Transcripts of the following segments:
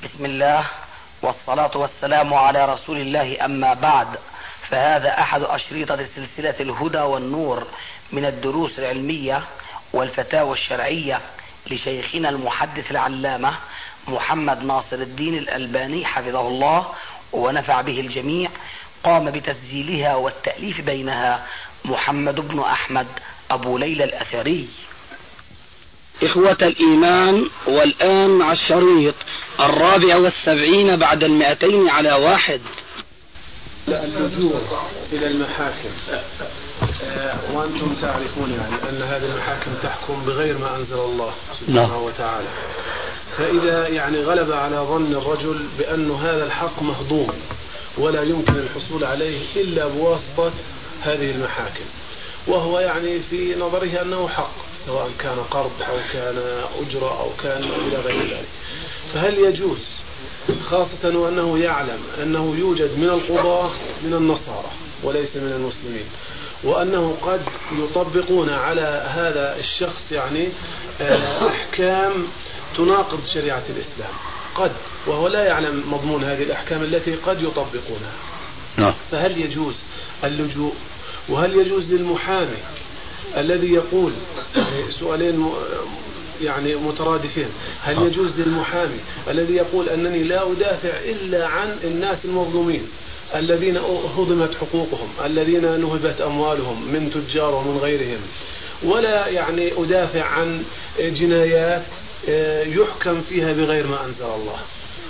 بسم الله والصلاة والسلام على رسول الله، أما بعد، فهذا أحد أشريطة سلسلة الهدى والنور من الدروس العلمية والفتاوى الشرعية لشيخنا المحدث العلامة محمد ناصر الدين الألباني حفظه الله ونفع به الجميع. قام بتسجيلها والتأليف بينها محمد بن أحمد أبو ليلى الأثري. إخوة الإيمان، والآن مع الشريط 74 بعد 200 على 1. اللجوء إلى المحاكم، وأنتم تعرفون يعني أن هذه المحاكم تحكم بغير ما أنزل الله سبحانه وتعالى. فإذا يعني غلب على ظن الرجل بأن هذا الحق مهضوم ولا يمكن الحصول عليه إلا بواسطة هذه المحاكم، وهو يعني في نظره أنه حق، سواء كان قرض أو كان أجرة أو كان إلى غير ذلك، فهل يجوز، خاصة وأنه يعلم أنه يوجد من القضاة من النصارى وليس من المسلمين، وأنه قد يطبقون على هذا الشخص يعني أحكام تناقض شريعة الإسلام، قد، وهو لا يعلم مضمون هذه الأحكام التي قد يطبقونها. فهل يجوز اللجوء؟ وهل يجوز للمحامي الذي يقول سؤالين يعني مترادفين، هل يجوز للمحامي الذي يقول أنني لا أدافع إلا عن الناس المظلومين الذين هضمت حقوقهم، الذين نهبت أموالهم من تجار ومن غيرهم، ولا يعني أدافع عن جنايات يحكم فيها بغير ما أنزل الله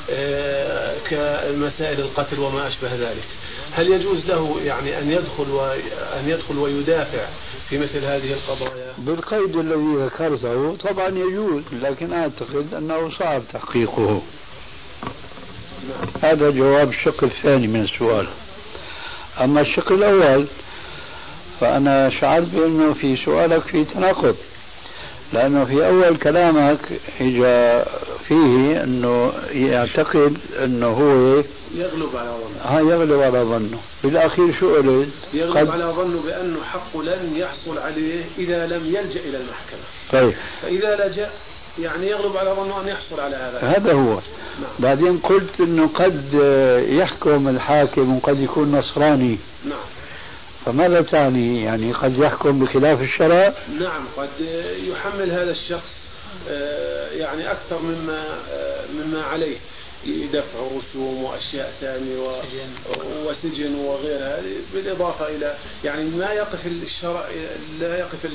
كمسائل القتل وما أشبه ذلك، هل يجوز له يعني أن يدخل ويدافع في مثل هذه القضايا؟ بالقيد الذي ذكرته طبعا يجوز، لكن أعتقد أنه صعب تحقيقه. هذا جواب الشق الثاني من السؤال. أما الشق الأول فأنا شعرت بأنه في سؤالك في تناقض، لأنه في أول كلامك إجا فيه أنه يعتقد أنه هو يغلب على ظنه. بالأخير شو قلت؟ يغلب على ظنه بأنه حق لن يحصل عليه إذا لم يلجأ إلى المحكمة. طيب، فإذا لجأ يعني يغلب على ظنه أن يحصل على هذا هو. نعم. بعدين قلت أنه قد يحكم الحاكم وقد يكون نصراني. نعم. فماذا تعني؟ يعني قد يحكم بخلاف الشرع؟ نعم، قد يحمل هذا الشخص يعني أكثر مما عليه، دفع رسوم وأشياء ثانية وسجن وغيرها، بالإضافة إلى يعني ما يقف الشرع، لا يقف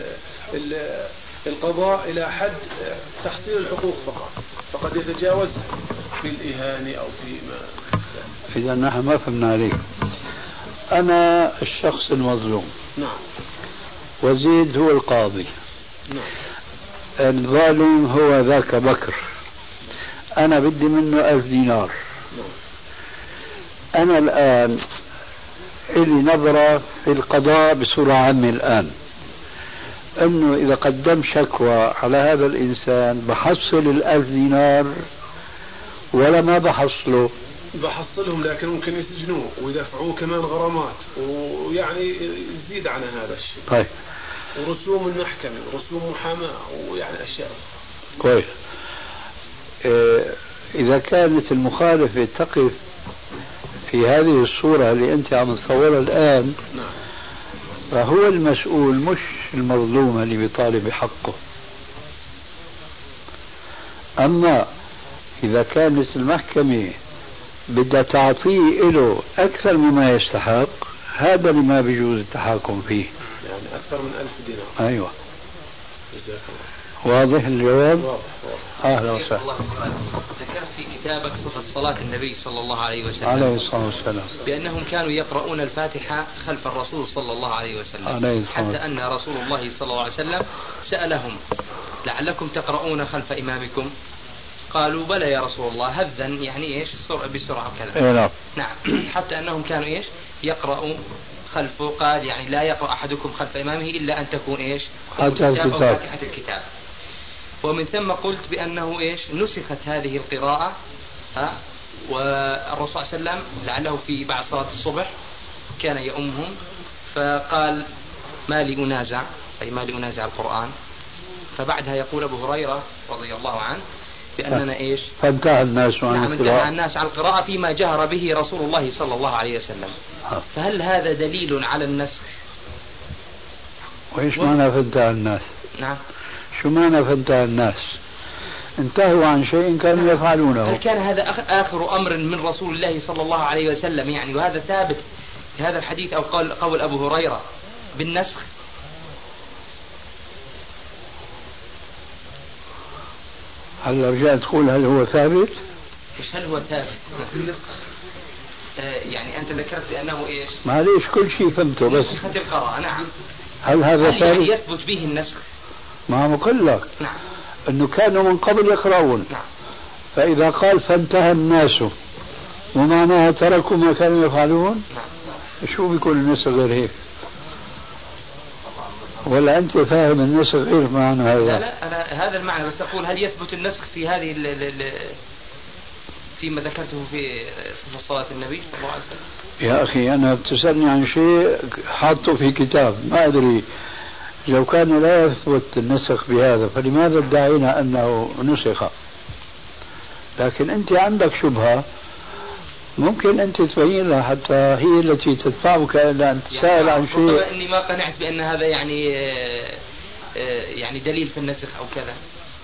القضاء إلى حد تحصيل الحقوق فقد يتجاوزها في الإهانة أو في ما. إذا نحن ما فهمنا عليك. أنا الشخص المظلوم. نعم. وزيد هو القاضي. نعم. الظالم هو ذاك بكر. أنا بدي منه 1000 دينار. أنا الآن إلي نظرة في القضاء بصورة عامة الآن، أنه إذا قدم شكوى على هذا الإنسان بحصل 1000 دينار ولا ما بحصله؟ بحصلهم، لكن ممكن يسجنوه ويدفعوه كمان غرامات، ويعني يزيد عن هذا الشيء. طيب. ورسوم المحكمة ورسوم محاماة ويعني أشياء. كويس. إذا كانت المخالفة تقف في هذه الصورة اللي أنت عم تصورها الآن، نعم، فهو المسؤول مش المظلوم اللي بيطالب بحقه. أما إذا كانت المحكمة بدها تعطيه له أكثر مما يستحق، هذا اللي ما بيجوز التحاكم فيه، يعني أكثر من 1000 دينار. أيوة. جزاك الله. واضح الجواب؟ واضح. أهلا وسهلا. ذكرت في كتابك صفة صلاة النبي صلى الله عليه وسلم عليه الصلاة والسلام بأنهم كانوا يقرؤون الفاتحة خلف الرسول صلى الله عليه وسلم، حتى أن رسول الله صلى الله عليه وسلم سألهم: لعلكم تقرؤون خلف إمامكم؟ قالوا: بلى يا رسول الله، هذا يعني إيش بسرعة كذا. نعم. حتى أنهم كانوا إيش يقرؤوا خلفه، قال يعني لا يقرأ أحدكم خلف إمامه إلا أن تكون إيش فاتحة الكتاب. ومن ثم قلت بأنه إيش نسخت هذه القراءة، والرسول صلى الله عليه وسلم لعله في بعد صلاة الصبح كان يؤمهم، فقال: ما لي أنازع، أي ما لي أنازع القرآن. فبعدها يقول أبو هريرة رضي الله عنه: بأننا إيش؟ فانتهى الناس عن القراءة. انتهى الناس عن القراءة فيما جهر به رسول الله صلى الله عليه وسلم. فهل هذا دليل على النسخ؟ وإيش معنى فانتهى الناس؟ نعم. شو معنى فانتهى الناس؟ انتهوا عن شيء كانوا يفعلونه. هل كان هذا آخر أمر من رسول الله صلى الله عليه وسلم يعني، وهذا ثابت في هذا الحديث، أو قول أبو هريرة بالنسخ؟ هل رجعت تقول هل هو ثابت؟ إيش هل هو ثابت؟ يعني أنت ذكرت بأنه إيش؟ معليش كل شيء فهمته بس. نسخة القراءة. نعم. هل هذا ثابت؟ يعني يثبت به النسخ؟ ما بقول لك. نعم. أنه كانوا من قبل يقرؤون. نعم. فإذا قال فانتهى الناس ومعناها تركوا ما كانوا يفعلون. نعم. شو بيكون النسخ غير هيك؟ ولا أنت فاهم النسخ غير معنى هذا؟ لا أنا هذا المعنى بس أقول هل يثبت النسخ في هذه فيما ذكرته في صلاة النبي صلى الله عليه وسلم؟ يا أخي أنا بتسألني عن شيء حاطه في كتاب ما أدري لو كان لا يثبت النسخ بهذا فلماذا ادعينا أنه نسخ؟ لكن أنت عندك شبهة ممكن أنت تبين لها حتى هي التي تدفعك إلى أن تسأل عن شيء. ربما إني ما قنعت بأن هذا يعني دليل في النسخ أو كذا.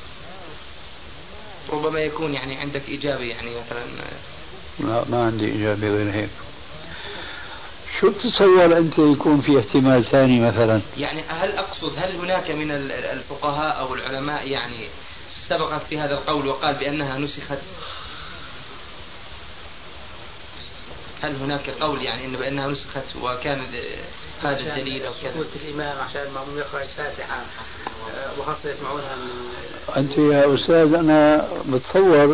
ربما يكون يعني عندك إجابة يعني مثلا. لا ما عندي إجابة غير هيك. شو تتصور أنت يكون في احتمال ثاني مثلا؟ يعني هل هناك من الفقهاء أو العلماء يعني سبقت في هذا القول وقال بأنها نسخت؟ هل هناك قول يعني إن بأنها نسخت وكان هذا الدليل أو كذا؟ قلت الإمام عشان المأموم يقرأ الفاتحة وخاصة يسمعونها أنت يا أستاذ أنا بتصور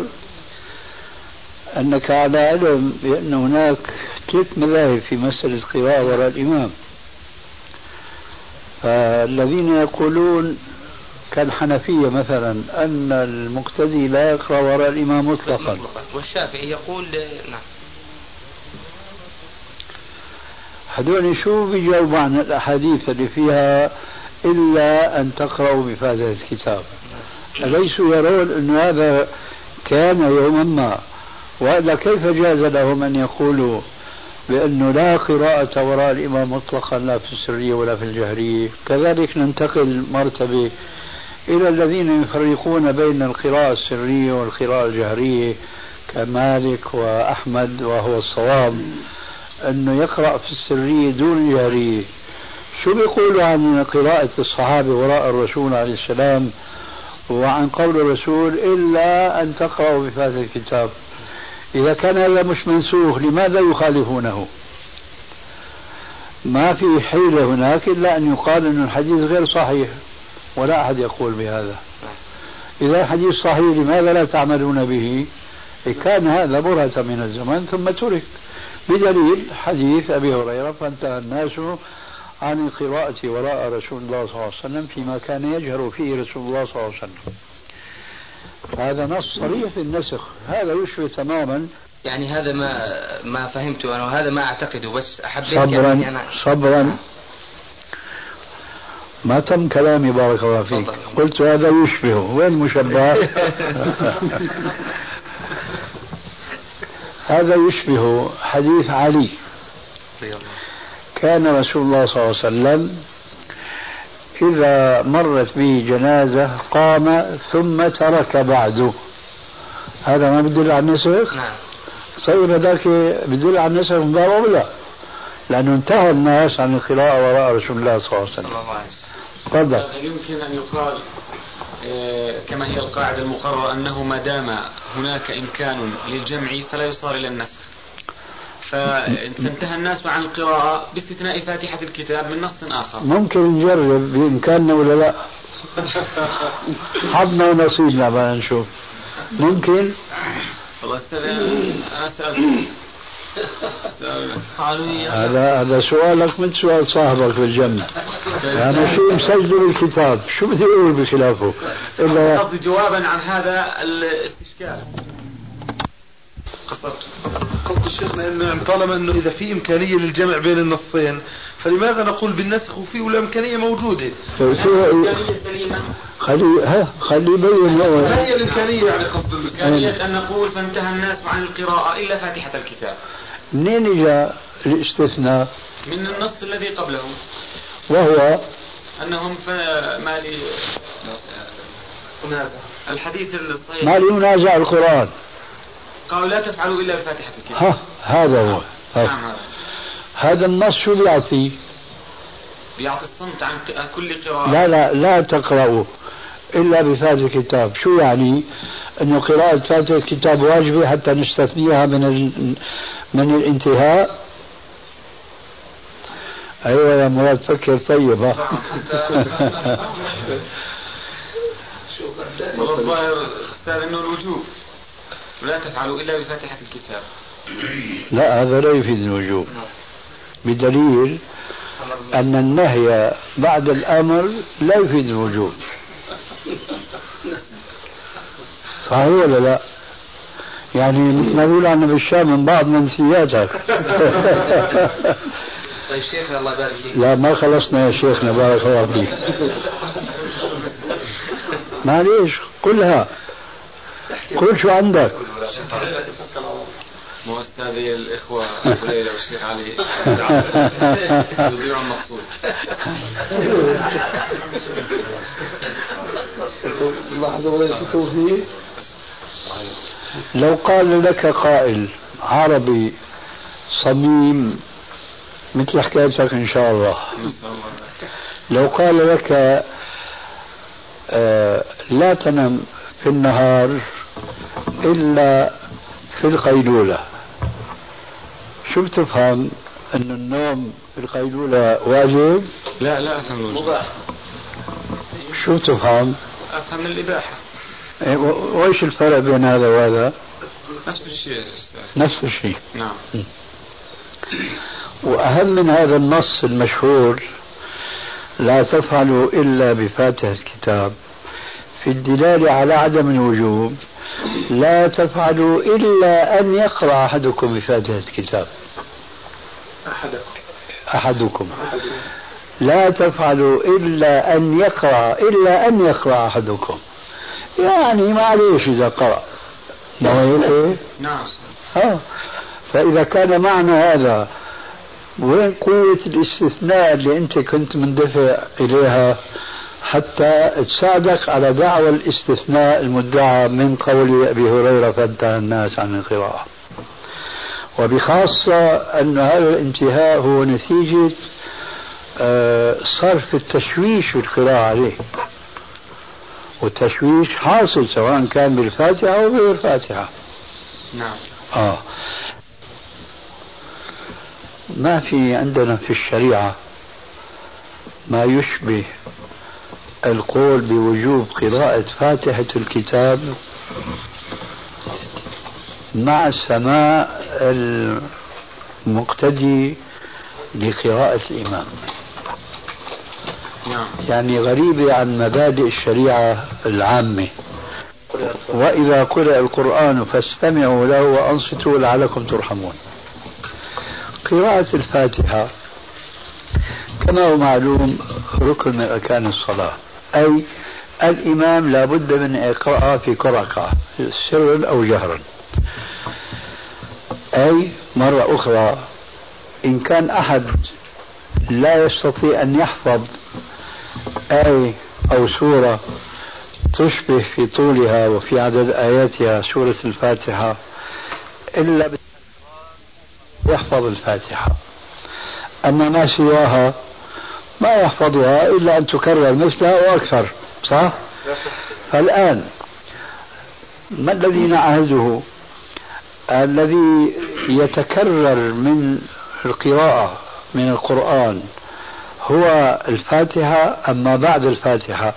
أنك على علم بأن هناك 3 مذاهب في مسألة القراءة وراء الإمام. فالذين يقولون كالحنفية مثلا أن المقتدي لا يقرأ وراء الإمام مطلقا، والشافعي يقول نعم. هذول شو بيجاوبوا عن الأحاديث اللي فيها إلا أن تقرأوا بفاتحة الكتاب؟ أليسوا يرون أن هذا كان يوما ما؟ وإلا كيف جاز لهم أن يقولوا بأنه لا قراءة وراء الإمام مطلقا لا في السرية ولا في الجهرية؟ كذلك ننتقل مرتبة إلى الذين يفرقون بين القراءة السرية والقراءة الجهرية كمالك وأحمد، وهو الصواب أنه يقرأ في السرية دون الجهرية. شو بيقولوا عن قراءة الصحابة وراء الرسول عليه السلام وعن قول الرسول إلا أن تقرأوا بفاتحة الكتاب؟ إذا كان هذا مش منسوخ لماذا يخالفونه؟ ما في حيلة هناك إلا أن يقال أن الحديث غير صحيح، ولا أحد يقول بهذا. إذا الحديث صحيح لماذا لا تعملون به؟ كان هذا برهة من الزمن ثم ترك، بدليل حديث أبي هريرة فانتهى الناس عن القراءة وراء رسول الله صلى الله عليه وسلم فيما كان يجهر فيه رسول الله صلى الله عليه وسلم. هذا نص صريح في النسخ. هذا يشبه تماما يعني هذا ما فهمته أنا وهذا ما أعتقده، بس أحبيت صبرا يعني أنا صبرا ما تم كلامي بارك الله فيك. قلت هذا يشبه، وين المشبه؟ هذا يشبه حديث علي. كان رسول الله صلى الله عليه وسلم إذا مرت به جنازة قام ثم ترك بعده. هذا ما بدل على النسخ؟ نعم. صير ذاك بدل على النسخ من باب أولى، لأنه انتهى الناس عن القراءة وراء رسول الله صلى الله عليه وسلم. تفضل. يمكن أن يقال كما هي القاعدة المقررة أنه ما دام هناك إمكان للجمع فلا يصار إلى النسخ، فانتهى الناس عن القراءة باستثناء فاتحة الكتاب من نص آخر. ممكن نجرب بإمكاننا ولا لا؟ حظنا ونصيبنا بقى نشوف. ممكن. والله أنا سألت هذا سؤالك من سؤال صاحبك في الجنة. يعني شو مسجل الكتاب شو بدي أقول بخلافه إلا قصدي جوابا عن هذا الاستشكال. قصد شيخنا انه طالما انه اذا في امكانيه للجمع بين النصين فلماذا نقول بالنسخ وفيه والامكانيه موجوده؟ خلي يبين هو. ما هي الإمكانية يعني قصد إمكانية أن نقول فانتهى الناس عن القراءة إلا فاتحة الكتاب. منين جاء الاستثناء؟ من النص الذي قبله وهو أنهم ما لي الحديث الصحيح ما لي ينازع القرآن، قالوا لا تفعلوا إلا بفاتحة الكتاب. هذا هو. نعم هذا النص شو بيعطي؟ بيعطي الصمت عن كل قراءة. لا تقرأوا إلا بفاتحة الكتاب. شو يعني؟ أنه قراءة فاتحة الكتاب واجبة حتى نستثنيها من الانتهاء. أيوة يا مراد فكر طيب. والله الظاهر أستاذ أنه الوجوب لا تفعلوا إلا بفاتحة الكتاب. لا هذا لا يفيد الوجوب، بدليل أن النهي بعد الأمر لا يفيد الوجوب. صحيح ولا لا؟ يعني مثل ما يقول عنا بالشام من بعض منسياتك. طيب شيخ الله يبارك فيك. لا ما خلصنا يا شيخنا بارك الله فيك. معليش كلها قول شو عندك. مو أستاذي الإخوة أبو ليلى والشيخ علي يضيعوا المقصود. لو قال لك قائل عربي صميم مثل حكايتك إن شاء الله، لو قال لك لا تنم في النهار إلا في القيلولة، شو بتفهم؟ أن النوم في القيلولة واجب؟ لا أفهم الوجوب. شو بتفهم؟ أفهم الإباحة. وإيش الفرق بين هذا وهذا؟ نفس الشيء. نفس الشيء. نعم. وأهم من هذا النص المشهور لا تفعلوا إلا بفاتحة الكتاب في الدلالة على عدم الوجوب، لا تفعلوا إلا أن يقرأ أحدكم بفاتحة الكتاب. أحدكم لا تفعلوا إلا أن يقرأ أحدكم، يعني معليش إذا قرأ. نعم. فإذا كان معنى هذا وين قوة الاستثناء اللي أنت كنت مندفع إليها حتى تساعدك على دعوى الاستثناء المدعى من قول أبي هريرة فانتهى الناس عن القراءة، وبخاصة أن هذا الانتهاء هو نتيجة صرف التشويش في القراءة عليه، والتشويش حاصل سواء كان بالفاتحة أو غير الفاتحة. نعم. ما في عندنا في الشريعة ما يشبه القول بوجوب قراءة فاتحة الكتاب مع السماع المقتدي لقراءة الإمام. يعني غريبة عن مبادئ الشريعة العامة. وإذا قرأ القرآن فاستمعوا له وأنصتوا لعلكم ترحمون. قراءة الفاتحة كما هو معلوم ركن من أركان الصلاة، أي الإمام لا بد من إقراءها في كل ركعة سرا أو جهرا. أي مرة أخرى إن كان أحد لا يستطيع أن يحفظ آية أو سورة تشبه في طولها وفي عدد آياتها سورة الفاتحة إلا يحفظ الفاتحة، أما ما سواها ما يحفظها إلا أن تكرر مثلها وأكثر. صح؟ فالآن ما الذي نعهده؟ الذي يتكرر من القراءة من القرآن هو الفاتحة أما بعد الفاتحة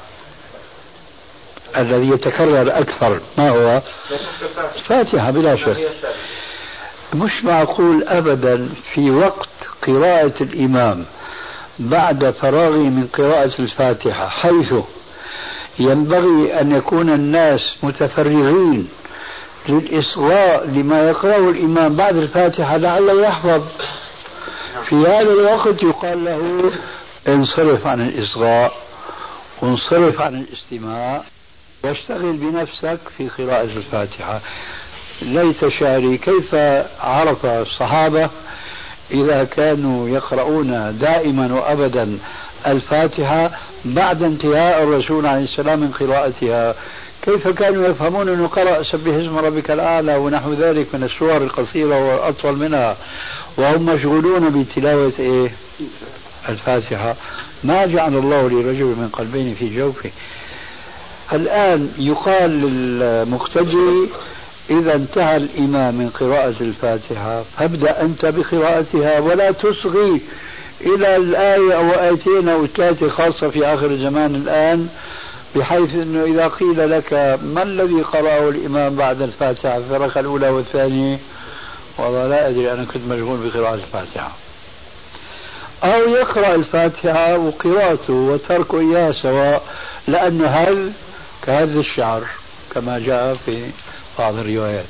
الذي يتكرر أكثر ما هو؟ الفاتحة بلا شك. مش معقول أبدا في وقت قراءة الإمام بعد فراغه من قراءة الفاتحة حيث ينبغي أن يكون الناس متفرغين للإصغاء لما يقرأه الإمام بعد الفاتحة لعله يحفظ، في هذا الوقت يقال له انصرف عن الإصغاء وانصرف عن الاستماع واشتغل بنفسك في قراءة الفاتحة. ليت شعري كيف عرف الصحابة إذا كانوا يقرؤون دائما وأبدا الفاتحة بعد انتهاء الرسول عليه السلام من قراءتها، كيف كانوا يفهمون أنه قرأ سبح اسم ربك الأعلى ونحو ذلك من السور القصيرة والأطول منها وهم مشغولون بتلاوة الفاتحة؟ ما جعل الله لرجل من قلبين في جوفه. الآن يقال للمقتدي إذا انتهى الإمام من قراءة الفاتحة فابدأ أنت بقراءتها ولا تصغي إلى الآية أو آيتين أو ثلاثة، خاصة في آخر الزمان الآن، بحيث أنه إذا قيل لك ما الذي قرأه الإمام بعد الفاتحة في الركعة الأولى والثانية، والله لا أدري أنا كنت مشغول بقراءة الفاتحة. أو يقرأ الفاتحة وقراءته وتركه إياه سواء، لأن هل كهذا الشعر كما جاء في بعض الروايات.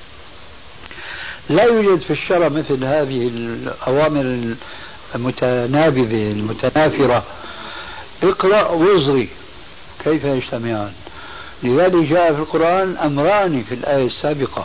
لا يوجد في الشرع مثل هذه الأوامر المتنابذة المتنافرة، اقرأ واصغي، كيف يجتمعان؟ لذلك جاء في القرآن أمران في الآية السابقة.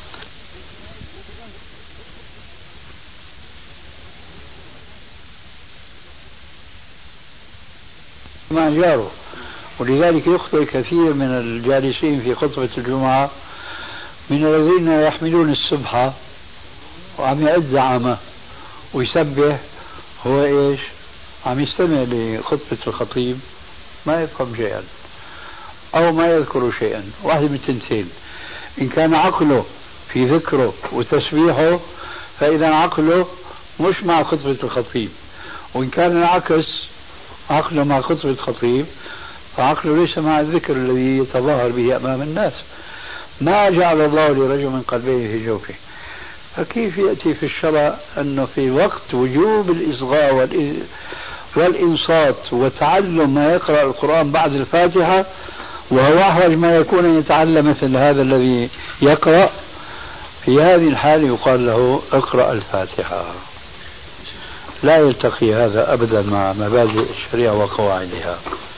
مع جاره. ولذلك يخطئ كثير من الجالسين في خطبة الجمعة من الذين يحملون السبحة وعم يعد زعامة ويسبح، هو ايش؟ عم يستمع لخطبة الخطيب، ما يفهم شيئا او ما يذكر شيئا. واحد من التنتين، ان كان عقله في ذكره وتسبيحه فاذا عقله مش مع خطبة الخطيب، وان كان العكس عقله مع خطبة الخطيب فعقله ليس مع الذكر الذي يتظاهر به امام الناس. ما جعل الله لرجل من قلبين في جوفه. فكيف يأتي في الشرع أنه في وقت وجوب الإصغاء والإنصات وتعلم ما يقرأ القرآن بعد الفاتحة، وهو أحوج ما يكون أن يتعلم مثل هذا الذي يقرأ، في هذه الحالة يقال له اقرأ الفاتحة. لا يلتقي هذا أبدا مع مبادئ الشريعة وقواعدها.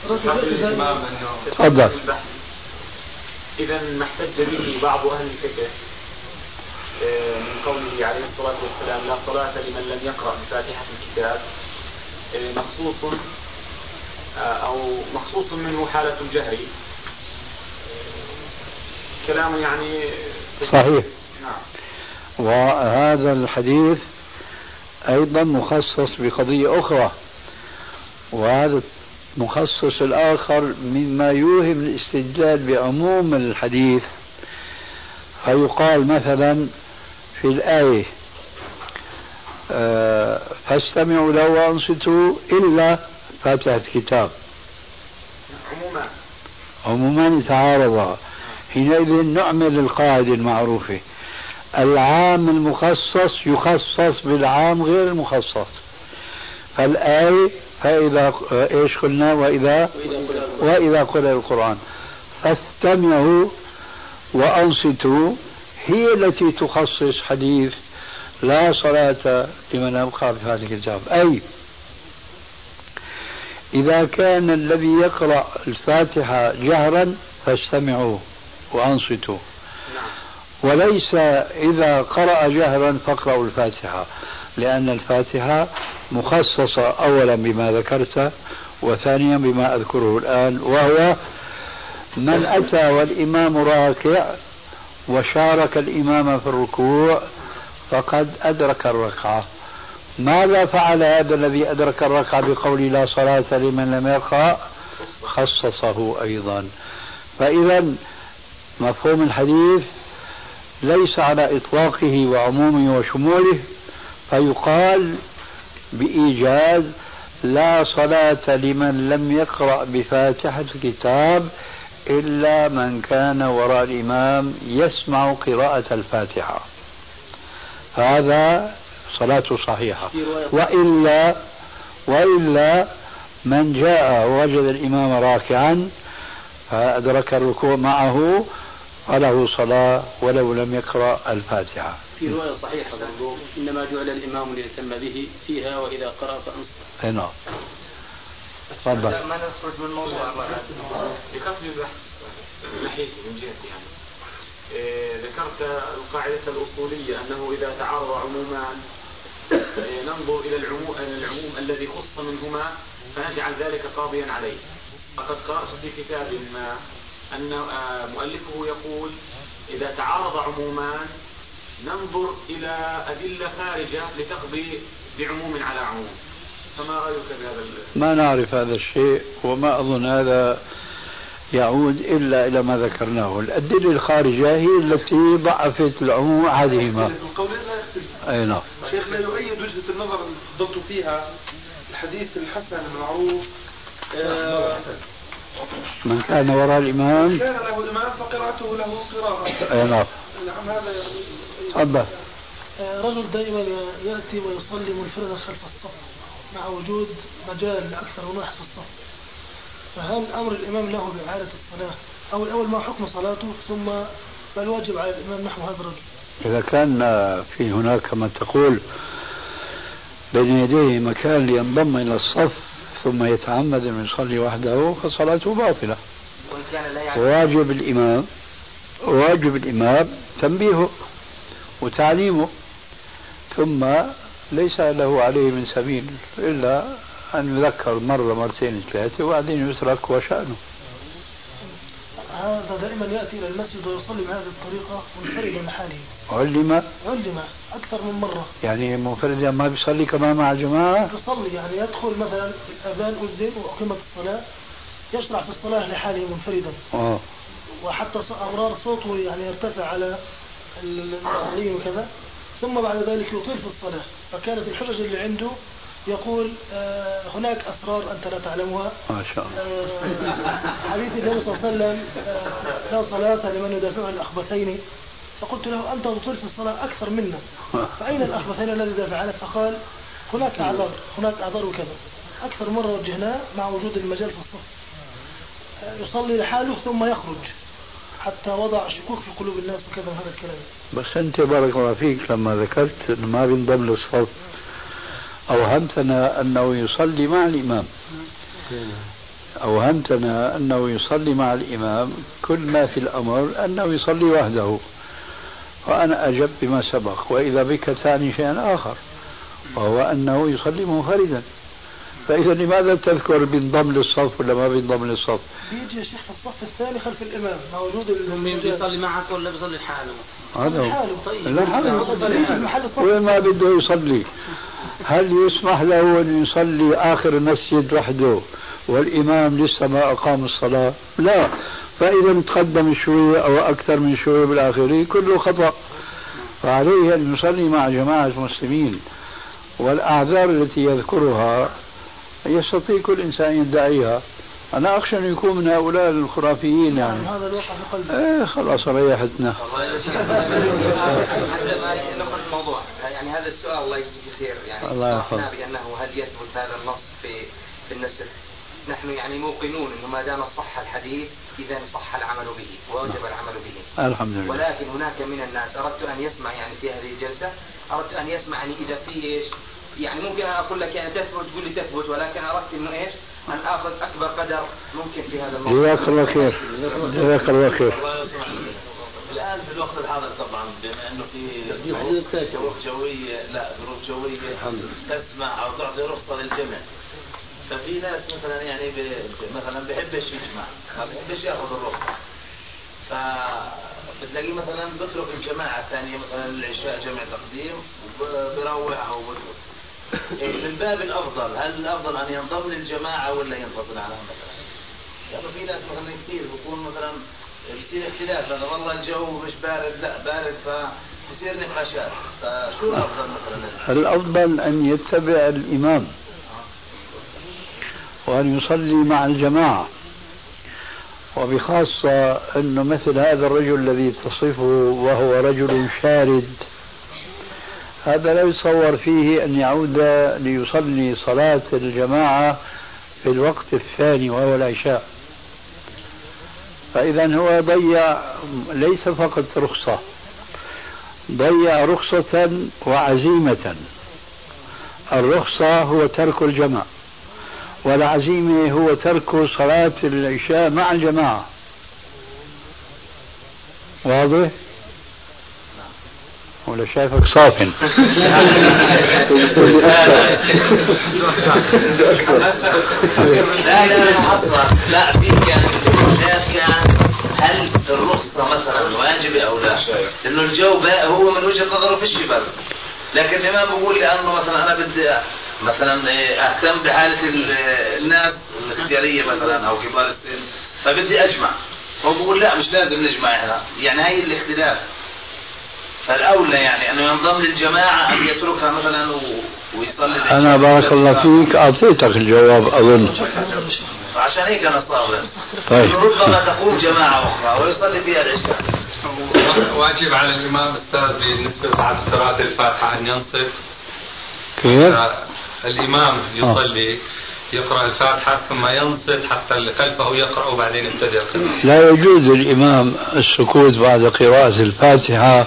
تفضل. إذا ما احتج به بعض أهل الفقه من قوله عليه الصلاة والسلام لا صلاة لمن لم يقرأ بفاتحة الكتاب مخصوص أو مخصوص منه حالة الجهر، كلام يعني صحيح. نعم. وهذا الحديث أيضا مخصص بقضية أخرى، وهذا المخصص الآخر مما يوهم الاستدلال بعموم الحديث. فيقال مثلا في الآية فاستمعوا له وأنصتوا إلا فاتحة الكتاب، عموما يتعارضا. حينئذ نعمل القاعدة المعروفة، العام المخصص يخصص بالعام غير المخصص. فالآية فإذا إيش قلنا وإذا قرأ القرآن فاستمعوا وأنصتوا هي التي تخصص حديث لا صلاة لمن أبقى بفاتحة الكتاب. أي إذا كان الذي يقرأ الفاتحة جهرا فاستمعوا وأنصتوا، وليس إذا قرأ جهرا فاقرأوا الفاتحة، لأن الفاتحة مخصصة أولا بما ذكرت وثانيا بما أذكره الآن، وهو من أتى والإمام راكع وشارك الإمام في الركوع فقد أدرك الركعة. ماذا فعل هذا الذي أدرك الركعة بقول لا صلاة لمن لم يقرأ؟ خصصه أيضا. فإذا مفهوم الحديث ليس على إطلاقه وعمومه وشموله، فيقال بإيجاز لا صلاة لمن لم يقرأ بفاتحة الكتاب إلا من كان وراء الإمام يسمع قراءة الفاتحة، هذا صلاته صحيحة. وإلا من جاء ووجد الإمام راكعا فأدرك الركوع معه فله صلاة ولو لم يقرأ الفاتحة. في رواية صحيحة برضو إنما جعل الإمام ليتم به فيها وإذا قرأ فأنصت. نعم. تفضل. ما نخرج من الموضوع. بخفف البحث من ناحيتي من جهتي يعني. ذكرت القاعدة الأصولية أنه إذا تعارض عمومان ننظر إلى العموم الذي خص منهما فنجعل ذلك قاضيا عليه. فقد قرأت في كتاب ما أن مؤلفه يقول إذا تعارض عمومان ننظر إلى أدلة خارجة لتقضي بعموم على عموم. فما رأيك بهذا؟ ما نعرف هذا الشيء وما أظن هذا يعود إلا إلى ما ذكرناه. الأدلة الخارجة هي التي ضعفت العموم أحدهما. أي نعم. شيخ لا يؤيد وجهة النظر اللي تفضلت فيها الحديث الحسن المعروف من كان وراء الإمام كان له إمام فقراءته له قراءة. أي نعم. نعم هذا تفضل. رجل دائما يأتي ويصلي منفردا خلف الصف مع وجود مجال لأكثر من واحد في الصف، فهل أمر الإمام له بإعادة الصلاة أو الأول ما حكم صلاته ثم ما الواجب على الإمام نحو هذا الرجل؟ إذا كان في هناك كما تقول بين يديه مكان لينضم إلى الصف ثم يتعمد أن يصلي وحده فصلاته باطلة. واجب الإمام تنبيهه وتعليمه، ثم ليس له عليه من سبيل إلا أن يذكر مرة مرتين ثلاثة وبعدين يترك وشأنه. هذا دائما يأتي إلى المسجد ويصلي بهذه الطريقة منفردا لحاله. علم أكثر من مرة. يعني منفردا ما بيصلي كمان مع الجماعة؟ بيصلي يعني يدخل مثلا الأذان أذن وأقيمت الصلاة يشرع في الصلاة لحاله منفردا. وحتى أمرار صوته يعني يرتفع على المصلين وكذا، ثم بعد ذلك يطيل في الصلاة. فكانت الحجج اللي عنده يقول هناك أسرار أنت لا تعلمها. ما شاء الله. حديث النبي صلى الله عليه وسلم لا صلاة لمن يدافع الأخبثين، فقلت له أنت تطيل في الصلاة أكثر منا، فأين الأخبثين الذي يدافع عنك؟ فقال هناك أعذار وكذا. أكثر مرة وجهناه مع وجود المجال في الصف يصلي لحاله ثم يخرج حتى وضع شكوك في قلوب الناس وكذا هذا الكلام. بس أنت بارك الله فيك لما ذكرت أنه ما بينضم للصف أوهمتنا أنه يصلي مع الإمام، كل ما في الأمر أنه يصلي وحده، وأنا أجب بما سبق. وإذا بك تعني شيئا آخر وهو أنه يصلي منفردا، فإذا لماذا تذكر بينضم للصف ولا ما بينضم للصف؟ بيجي الشيخ في الصف الثاني خلف الإمام مع وجود مين بيصلي معك ولا بيصلي لحاله؟ هذا طيب لحاله وين ما بده يصلي. هل يسمح له أن يصلي آخر المسجد وحده والإمام لسه ما أقام الصلاة؟ لا. فإذا تقدم شوية أو أكثر من شوية بالآخرين كله خطأ. فعليه أن يصلي مع جماعة المسلمين. والأعذار التي يذكرها يستطيع كل إنسان يدعيها. أنا أخشى أن يكون من هؤلاء الخرافيين يعني. هذا الواقع في قلبي. خلاص ريحتنا. نخرج الموضوع يعني هذا السؤال الله يجزيك خير يعني صرحنا بأنه هل يثبت هذا النص في النسخ؟ نحن يعني موقنون أنه ما دام صح الحديث إذا صح العمل به ووجب العمل به الحمد لله. ولكن هناك من الناس أردت أن يسمع يعني في هذه الجلسة أردت أن يسمع يعني إذا في إيش يعني ممكن أقول لك يعني تثبت تقول لي تثبت، ولكن أردت إنه إيش أن آخذ أكبر قدر ممكن في هذا الموضوع. جزاك الله خير. جزاك الله خير. الآن في الوقت الحاضر طبعا بما أنه في ظروف جوية تسمع أو تعطي رخصة للجمع، ففي ناس مثلا يعني مثلا بيحبش يجمع ما بيحبش ياخذ الرخصة، فبتلاقيه مثلا بترك الجماعة الثانية مثلا العشاء جمع تقديم وبروح أو من باب الأفضل هل الأفضل أن ينضم للجماعة ولا ينفصل عنها مثلا؟ لأنه في ناس مثلا كثير بيكون مثلا بيصير اختلاف هذا والله الجو مش بارد لا بارد فبصير نقاشات، فشو الأفضل مثلا؟ الأفضل أن يتبع الإمام وأن يصلي مع الجماعة، وبخاصة أنه مثل هذا الرجل الذي تصفه وهو رجل شارد هذا لا يتصور فيه أن يعود ليصلي صلاة الجماعة في الوقت الثاني وهو العشاء. فإذا هو ضيع ليس فقط رخصة، ضيع رخصة وعزيمة. الرخصة هو ترك الجمع، والعزيمة هو ترك صلاة العشاء مع الجماعة. واضح؟ ولا شايفك صافن؟ لا في كان هل الرخصة مثلا واجبة أو لا؟ لأنه الجو هو من وجهة نظره فيش برد، لكن الإمام بقول لأنه مثلا أنا بدي مثلا أهتم بحالة الناس الاختيارية مثلا أو كبار السن فبدي أجمع، هو بقول لا مش لازم نجمع هنا، يعني هاي الاختلاف. فالأولى يعني أنه ينضم للجماعة أن يتركها مثلا ويصلي. أنا بارك الله فيك أعطيتك الجواب أظن، عشان هيك أنا صابر. طيب. ربما تقوم جماعة أخرى ويصلي فيها العشاء. واجب على الإمام أستاذ بالنسبة لعدد قراءة الفاتحة أن ينصت. كيف؟ الإمام يصلي يقرأ الفاتحة ثم ينصت حتى اللي خلفه يقرأ وبعدين يبتدئ القراءة. لا يجوز الإمام السكوت بعد قراءة الفاتحة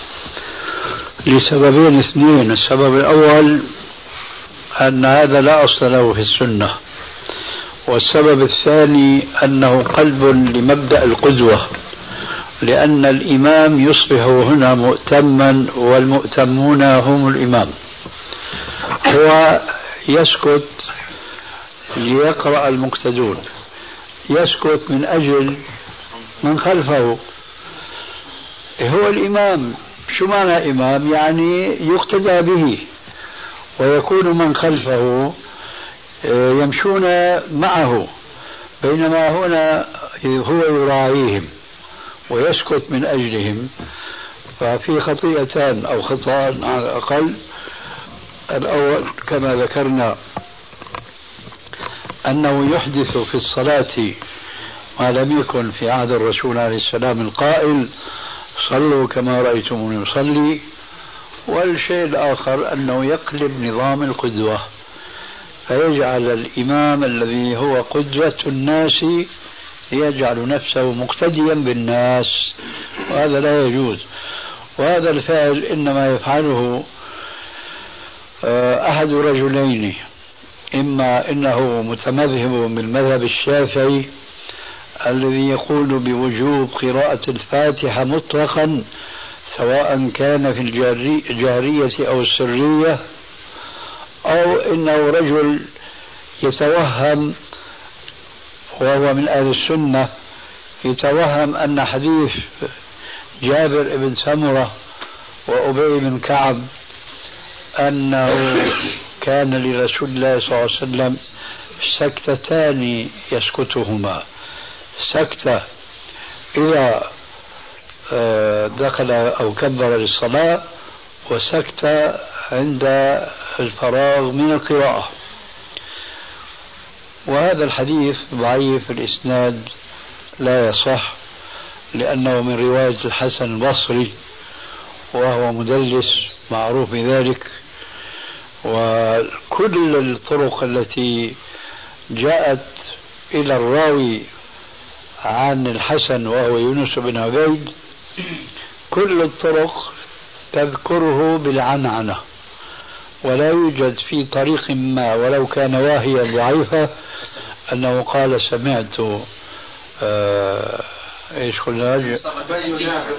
لسببين اثنين. السبب الأول أن هذا لا أصل له في السنة، والسبب الثاني أنه قلب لمبدأ القدوة، لأن الإمام يصبح هنا مؤتما والمؤتمون هم الإمام. هو يسكت ليقرأ المقتدون، يسكت من أجل من خلفه. هو الإمام. شو معنى إمام؟ يعني يقتدى به، ويكون من خلفه يمشون معه، بينما هنا هو يراعيهم ويسكت من أجلهم. ففي خطيئتان أو خطأ على الأقل. الأول كما ذكرنا أنه يحدث في الصلاة ما لم يكن في عهد الرسول عليه السلام القائل صلوا كما رأيتموني يصلي. والشيء الآخر أنه يقلب نظام القدوة، فيجعل الإمام الذي هو قدوة الناس يجعل نفسه مقتديا بالناس، وهذا لا يجوز. وهذا الفعل إنما يفعله أحد رجلين: إما إنه متمذهب بالمذهب الشافعي الذي يقول بوجوب قراءة الفاتحة مطلقا سواء كان في الجهرية أو السرية، أو إنه رجل يتوهم وهو من أهل السنة يتوهم أن حديث جابر بن سمرة وأبي بن كعب أنه كان لرسول الله صلى الله عليه وسلم سكتتان يسكتهما: سكتة إذا دخل أو كبر للصلاة، وسكتة عند الفراغ من القراءة. وهذا الحديث ضعيف الإسناد، لا يصح، لأنه من رواية الحسن البصري وهو مدلس معروف بذلك. وكل الطرق التي جاءت إلى الراوي عن الحسن وهو يونس بن عبيد كل الطرق تذكره بالعنعنة، ولا يوجد في طريق ما ولو كان واهيا ضعيفة أنه قال سمعت ايش قلنا؟ أبي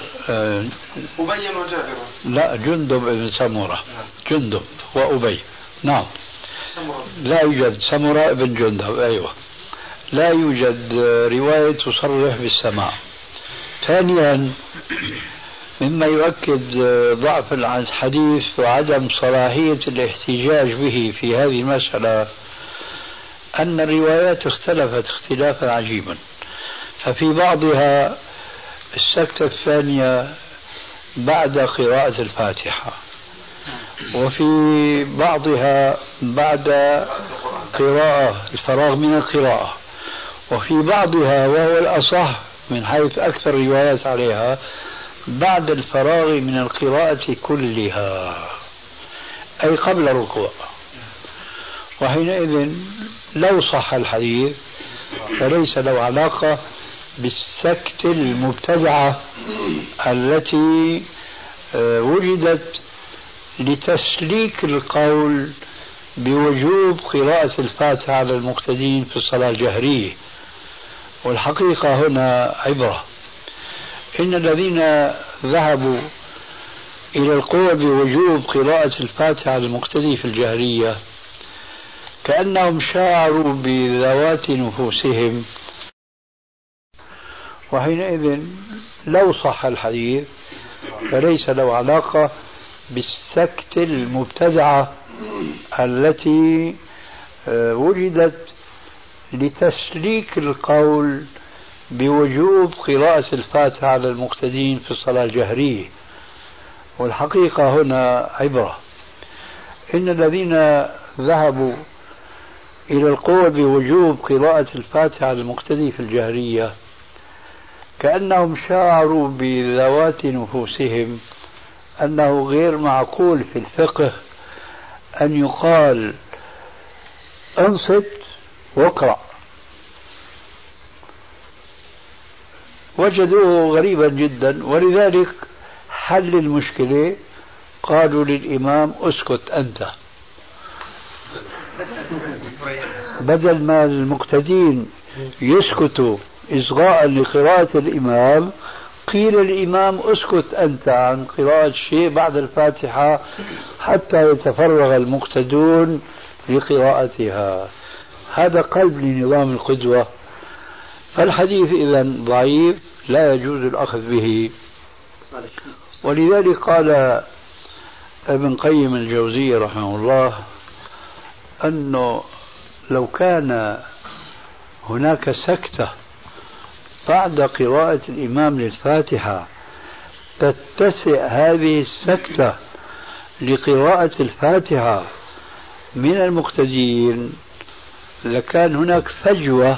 وجابر. لا، جندب بن سمرة. جندب وأبي. نعم. لا يوجد سمرة بن جندب. أيوة. لا يوجد رواية تصرح بالسماع. ثانيا، مما يؤكد ضعف الحديث وعدم صلاحية الاحتجاج به في هذه المسألة أن الروايات اختلفت اختلافا عجيبا. ففي بعضها السكتة الثانية بعد قراءة الفاتحة، وفي بعضها بعد قراءة الفراغ من القراءة، وفي بعضها وهو الأصح من حيث أكثر روايات عليها بعد الفراغ من القراءة كلها، أي قبل الركوع. وحينئذ لو صح الحديث فليس له علاقة بالسكت المبتدعة التي وجدت لتسليك القول بوجوب قراءة الفاتحة على المقتدين في الصلاة الجهرية. والحقيقة هنا عبرة. إن الذين ذهبوا إلى القول بوجوب قراءة الفاتحة على المقتدي في الجهرية كأنهم شاعروا بذوات نفوسهم، وحينئذ لو صح الحديث فليس له علاقة بالسكت المبتدعة التي وجدت لتسليك القول بوجوب قراءة الفاتحة على المقتدين في الصلاة الجهرية. والحقيقة هنا عبرة. إن الذين ذهبوا إلى القول بوجوب قراءة الفاتحة على المقتدي في الجهرية كأنهم شاعروا بذوات نفوسهم أنه غير معقول في الفقه أن يقال انصت واقرأ. وجدوه غريبا جدا، ولذلك حل المشكلة قالوا للإمام اسكت أنت، بدل ما المقتدين يسكتوا إصغاء لقراءة الإمام قيل الإمام اسكت أنت عن قراءة شيء بعد الفاتحة حتى يتفرغ المقتدون لقراءتها. هذا قلب لنظام القدوة. فالحديث إذن ضعيف لا يجوز الأخذ به. ولذلك قال ابن قيم الجوزية رحمه الله أنه لو كان هناك سكتة بعد قراءة الإمام للفاتحة تتسع هذه السكتة لقراءة الفاتحة من المقتدين لكان هناك فجوة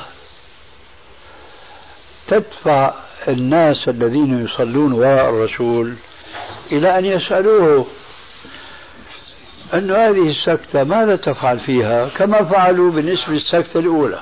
تدفع الناس الذين يصلون وراء الرسول إلى أن يسألوه أن هذه السكتة ماذا تفعل فيها، كما فعلوا بالنسبة للسكتة الأولى.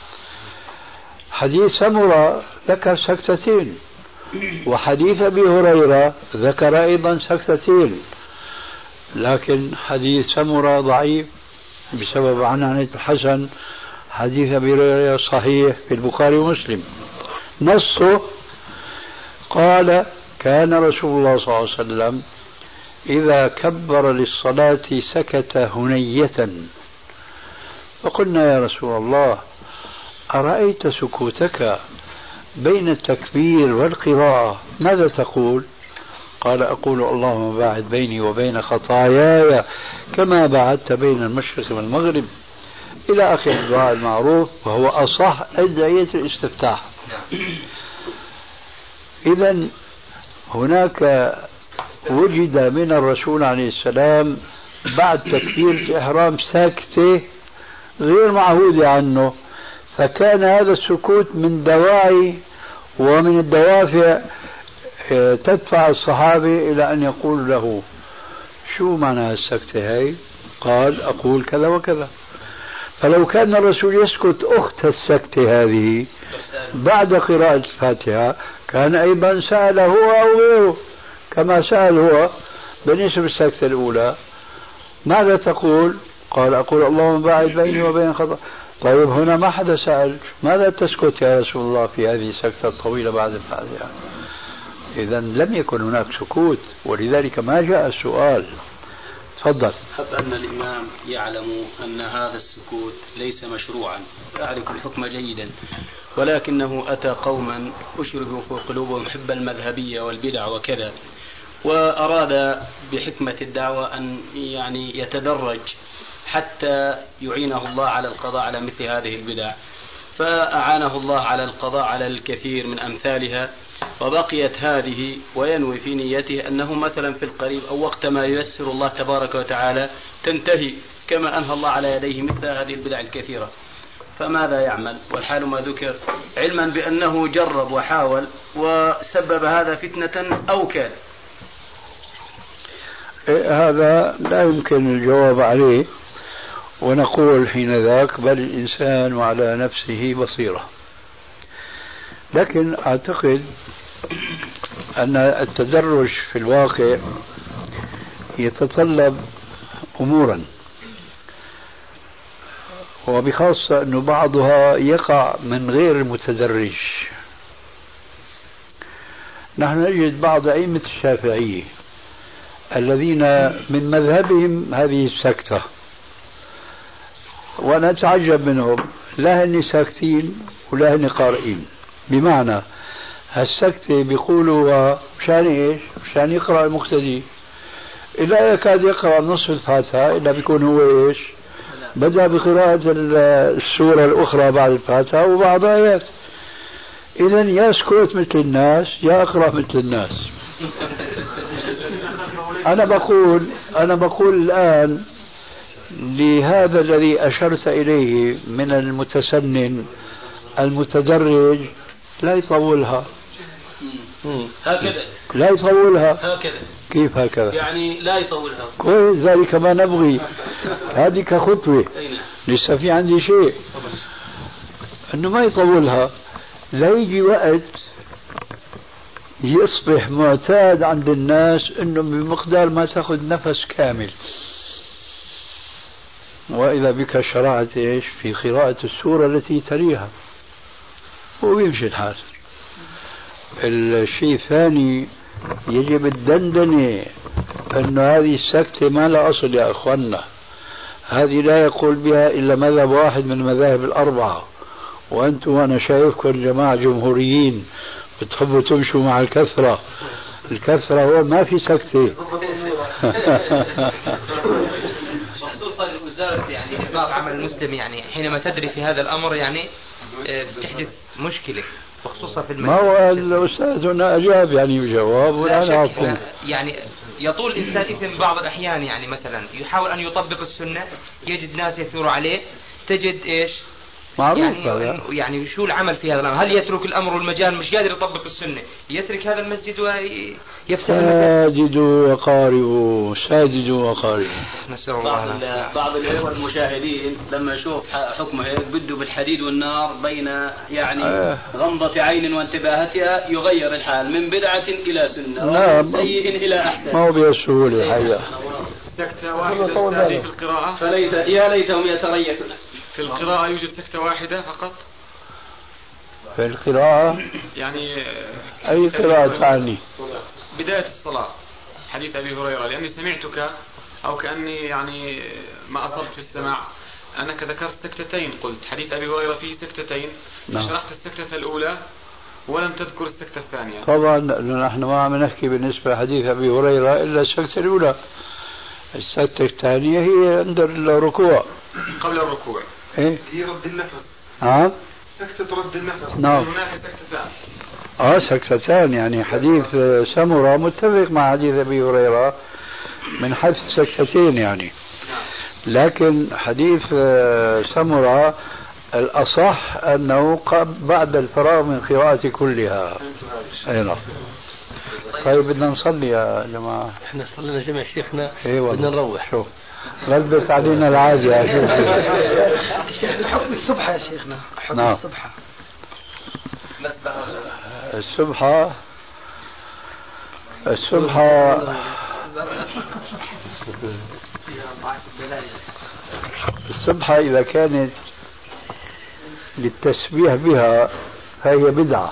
حديث سمرة ذكر سكتتين، وحديث أبي هريرة ذكر أيضا سكتتين، لكن حديث سمرة ضعيف بسبب عنعنة الحسن. حديث أبي هريرة صحيح في البخاري ومسلم. نصه قال كان رسول الله صلى الله عليه وسلم إذا كبر للصلاة سكت هنية، فقلنا يا رسول الله أرأيت سكوتك بين التكبير والقراءة ماذا تقول؟ قال أقول اللهم باعد بيني وبين خطاياي كما بعدت بين المشرق والمغرب إلى آخر الدعاء المعروف، وهو أصح أدعية الاستفتاح. إذن هناك وجد من الرسول عليه السلام بعد تكبير الإحرام ساكتة غير معهودة عنه، فكان هذا السكوت من دواعي ومن الدوافع تدفع الصحابة إلى أن يقول له شو معنى السكتة هاي؟ قال أقول كذا وكذا. فلو كان الرسول يسكت أخت السكتة هذه بعد قراءة الفاتحة كان أيضا سأل هو أو غيره كما سأل هو بالنسبة للسكتة الأولى ماذا تقول؟ قال أقول اللهم باعد بيني وبين خطأ. طيب هنا ما حدا سأل ماذا تسكت يا رسول الله في هذه السكتة الطويلة بعد الفاتحة؟ إذا لم يكن هناك سكوت، ولذلك ما جاء السؤال. تفضل. حتى أن الإمام يعلم أن هذا السكوت ليس مشروعا، يعرف الحكم جيدا، ولكنه أتى قوما أشربوا في قلوبهم حب المذهبية والبدع وكذا، وأراد بحكمة الدعوة أن يعني يتدرج حتى يعينه الله على القضاء على مثل هذه البدع، فأعانه الله على القضاء على الكثير من أمثالها، وبقيت هذه وينوي في نيته أنه مثلا في القريب أو وقت ما ييسر الله تبارك وتعالى تنتهي كما أنهى الله على يديه مثل هذه البدع الكثيرة. فماذا يعمل والحال ما ذكر، علما بأنه جرب وحاول وسبب هذا فتنة أو كان؟ هذا لا يمكن الجواب عليه، ونقول حين ذاك بل الإنسان على نفسه بصيرة. لكن أعتقد أن التدرج في الواقع يتطلب أمورا. وبخاصة أنه بعضها يقع من غير المتدرج. نحن نجد بعض أئمة الشافعية الذين من مذهبهم هذه السكتة، وأنا أتعجب منهم، لا هن ساكتين ولا هن قارئين. بمعنى هالسكتة بيقولوا مشان إيش؟ مشان يقرأ المقتدي، إلا يكاد يقرأ نصف الفاتحة إلا بيكون هو إيش؟ بدأ بقراءة السورة الأخرى بعد الفاتحة وبعض آيات. إذا يا اسكت مثل الناس يا أقرأ مثل الناس. أنا بقول الآن لهذا الذي أشرت إليه من المتسنن المتدرج لا يطولها. هكذا لا يطولها. هكذا. كيف هكذا؟ يعني لا يطولها. كويس، ذلك ما نبغي. هذه كخطوة. لسه في عندي شيء أنه ما يطولها، لا يجي وقت يصبح معتاد عند الناس أنه بمقدار ما تأخذ نفس كامل، وإذا بك شرعت إيش في قراءة السورة التي تليها ويمشي الحال. الشيء الثاني يجب الدندنة أن هذه السكتة ما لها أصل يا أخوانا، هذه لا يقول بها إلا مذهب واحد من المذاهب الأربعة، وأنتم وأنا شايفكم جماعة جمهوريين بتحبوا تمشوا مع الكثرة. الكثرة هو ما في سكتة. خصوصا وزارة يعني إطلاق عمل المسلم، يعني حينما تدري في هذا الأمر يعني تحدث مشكلة، وخصوصا في ما هو الأستاذ هنا أجاب يعني بجواب وأنا عارفين. يعني يطول الإنسان إثم بعض الأحيان، يعني مثلا يحاول أن يطبق السنة يجد ناس يثور عليه، تجد إيش معروف يعني شو العمل في هذا الأمر؟ هل يترك الأمر والمجال مش قادر يطبق السنة يترك هذا المسجد ويفسح ساجدوا وقاربوا ساجدوا وقاربوا. نسأل الله. بعض الإخوة المشاهدين لما يشوف حكمه هيك بده بالحديد والنار بين يعني غمضة عين وانتباهتها يغير الحال من بدعة إلى سنة ومن سيء إلى أحسن. ما هو بسهولة الحقيقة. سكتة واحدة في القراءة، يا ليتهم يتريثون. في القراءة يوجد سكتة واحدة فقط. في القراءة يعني أي قراءة تعني؟ بداية الصلاة حديث أبي هريرة، لأني سمعتك أو كأني يعني ما أصبت في السماع أنك ذكرت سكتتين، قلت حديث أبي هريرة فيه سكتتين، شرحت السكتة الأولى ولم تذكر السكتة الثانية. طبعا نحن ما عم نحكي بالنسبة لحديث أبي هريرة إلا السكتة الأولى، السكتة الثانية هي عند الركوع قبل الركوع. إيه؟ هي رد النفس. نعم. سكتة رد النفس. نعم. هناك سكتتان. سكتتان، يعني حديث سمرة متفق مع حديث أبي هريرة من حيث سكتتين يعني، لكن حديث سمرة الأصح أنه بعد الفراغ من قراءة كلها. أي نعم. طيب بدنا نصلي يا جماعة. احنا صلينا جميع شيخنا. بدنا نروح. شوف لبس علينا العادة يا شيخ. حكم السبحة يا شيخنا. حكم السبحة. السبحة إذا كانت للتسبيح بها فهي بدعة،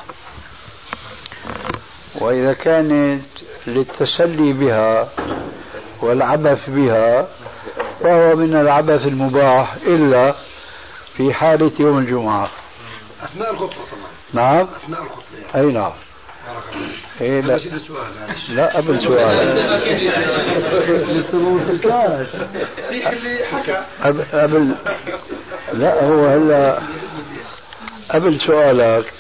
وإذا كانت للتسلي بها والعبث بها فهو من العبث المباح إلا في حالة يوم الجمعة أثناء الخطبة طبعا. نعم أثناء الخطبة يعني. أي نعم. إيه لا. لا قبل سؤال. قبل لا هو هلا قبل سؤالك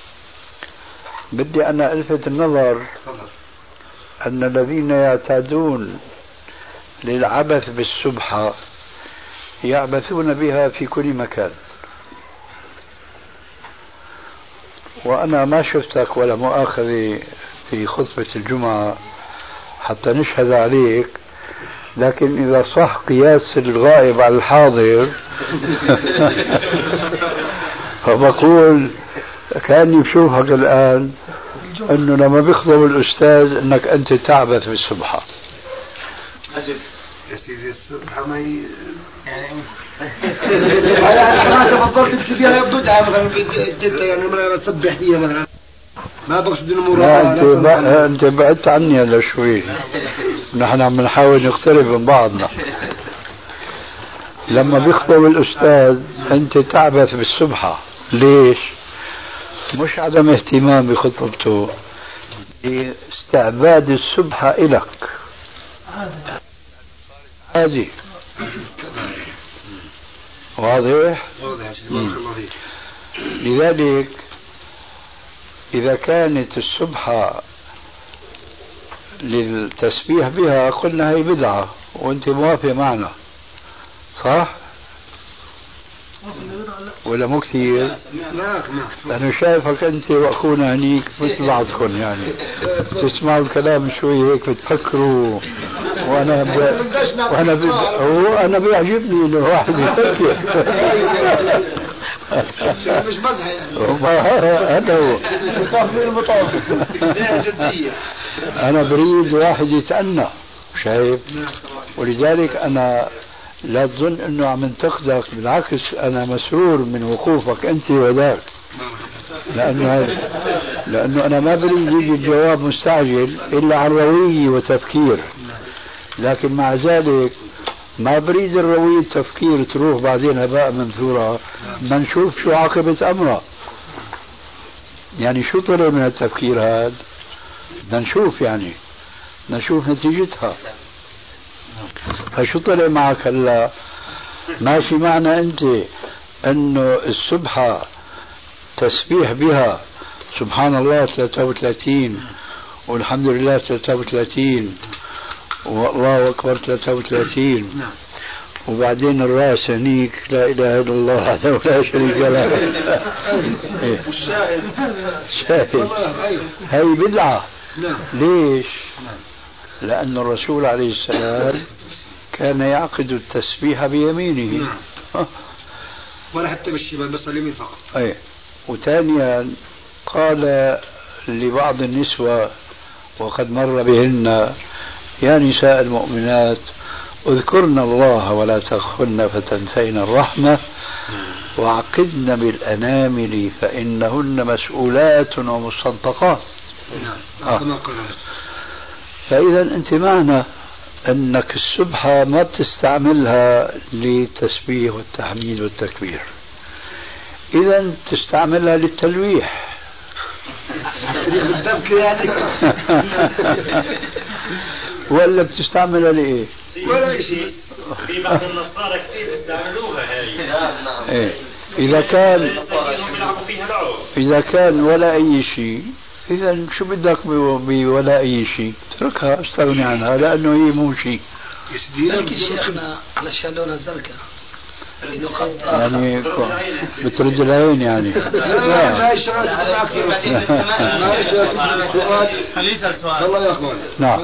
بدي أنا ألفت النظر أن الذين يعتادون للعبث بالسبحة يعبثون بها في كل مكان، وأنا ما شفتك ولا مؤاخذة في خطبة الجمعة حتى نشهد عليك، لكن إذا صح قياس الغائب على الحاضر فبقول كأني بشوفك الآن أنه لما بيخطب الأستاذ أنك أنت تعبث بالسبحة. يا سيدي السبحة ما يعني أنا تفضلت تبيها بدعة مثلا يعني ما تسبح فيها مثلا ما بقصد لا أنت بعدت عني هلا شوي. نحن عم نحاول نقترب من بعضنا. لما بيخطب الأستاذ أنت تعبث بالسبحة. ليش؟ مش عدم اهتمام بخطبته، استعباد السبحة إلك هذه. واضح؟ لذلك إذا كانت السبحة للتسبيح بها قلنا هي بدعة، وأنت موافق معنا صح؟ ولا مو كثير؟ لا لأنه شايفك أنت وأخونا هنيك مثل بعضكم يعني تسمعوا الكلام شوي هيك بتفكروا، وأنا بيعجبني إنه واحد يفكر. مش مزح يعني. هذا هو. أنا بريد واحد يتأنى، شايف؟ ولذلك أنا لا تظن أنه عم انتقدك، بالعكس أنا مسرور من وقوفك أنت وذاك، لأنه أنا ما بريد يجي الجواب مستعجل إلا عن روية وتفكير، لكن مع ذلك ما بريد الروية التفكير تروح بعدين هباء منثورة. ما نشوف شو عاقبة أمره، يعني شو طلع من التفكير هذا، بدنا نشوف يعني نشوف نتيجتها. فشو طلع معك هلا؟ ماشي معنا أنت أنه السبحة تسبيح بها سبحان الله 33 والحمد لله 33 والله أكبر 33 وبعدين الرأس هنيك لا إله إلا الله وحده لا شريك له. شاهد هي بدعة. ليش؟ لأن الرسول عليه السلام كان يعقد التسبيح بيمينه ولا حتى بالشمال بس اليمين فقط. أي. وثانيا قال لبعض النسوة وقد مر بهن يا نساء المؤمنات اذكرن الله ولا تغفلن فتنسين الرحمة وعقدن بالأنامل فإنهن مسؤولات ومستنطقات. فإذا أنت معنا أنك السبحة ما بتستعملها للتسبيح والتحميد والتكبير، إذا تستعملها للتلويح. ولا بتستعملها لإيه؟ ولا شيء. في بعض النصارى كثير بيستعملوها هاي. إيه. إذا كان ولا أي شيء، إذا شو بدك ولا أي شيء؟ اتركها استغني عنها لأنه هي مو شيء. لكن شيخنا علشان لونها زرقاء يعني بترد العين يعني. لا السؤال خلينا السؤال الله يقبل. نعم.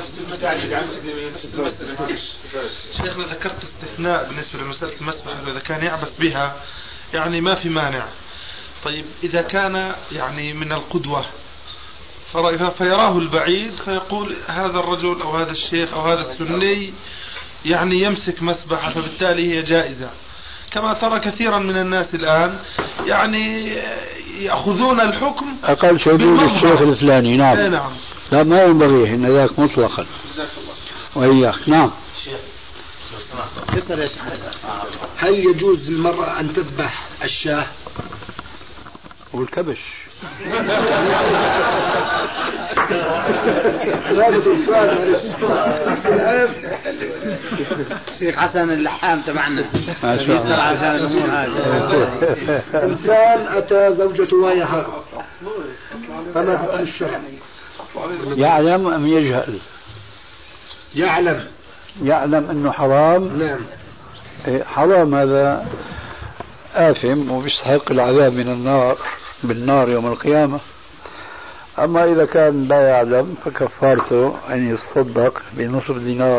شيخنا ذكرت استثناء بالنسبة لمسألة المسبح إذا كان يعبث بها يعني ما في مانع. طيب إذا كان يعني من القدوة فيراه البعيد فيقول هذا الرجل أو هذا الشيخ أو هذا السني يعني يمسك مسبحة فبالتالي هي جائزة، كما ترى كثيرا من الناس الآن يعني يأخذون الحكم أقل شيء الشيخ الفلاني. نعم. نعم. لا ما ينبغي إن ذاك مطلقا. وإياك. نعم. هل يجوز للمرأة أن تذبح الشاة والكبش؟ شيخ حسن اللحام تبعنا إنسان أتى زوجته وهي حائض فما حكم الشرع؟ يعلم أم يجهل؟ يعلم أنه حرام. نعم. حرام هذا آثم وبيستحق العذاب من النار بالنار يوم القيامة. أما إذا كان لا يعلم فكفارته أن يتصدق بنصف دينار،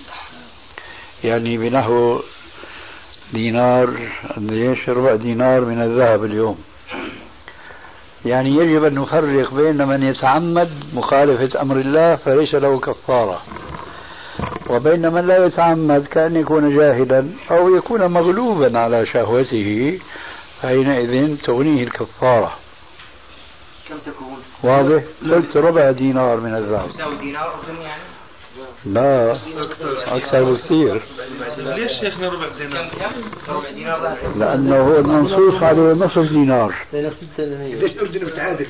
يعني بنحو دينار ليش ربع دينار من الذهب اليوم. يعني يجب أن نفرق بين من يتعمد مخالفة أمر الله فليس له كفارة، وبين من لا يتعمد كأن يكون جاهلا أو يكون مغلوبا على شهوته، حينئذ تغنيه الكفارة. كم تكون؟ واضح؟ قلت ربع دينار من الذهب. يساوي دينار يعني؟ لا أكثر بكثير. ليش شيخنا ربع دينار؟ ربع دينار لأنه هو المنصوص عليه نصف دينار. ليش أردن بتعادل؟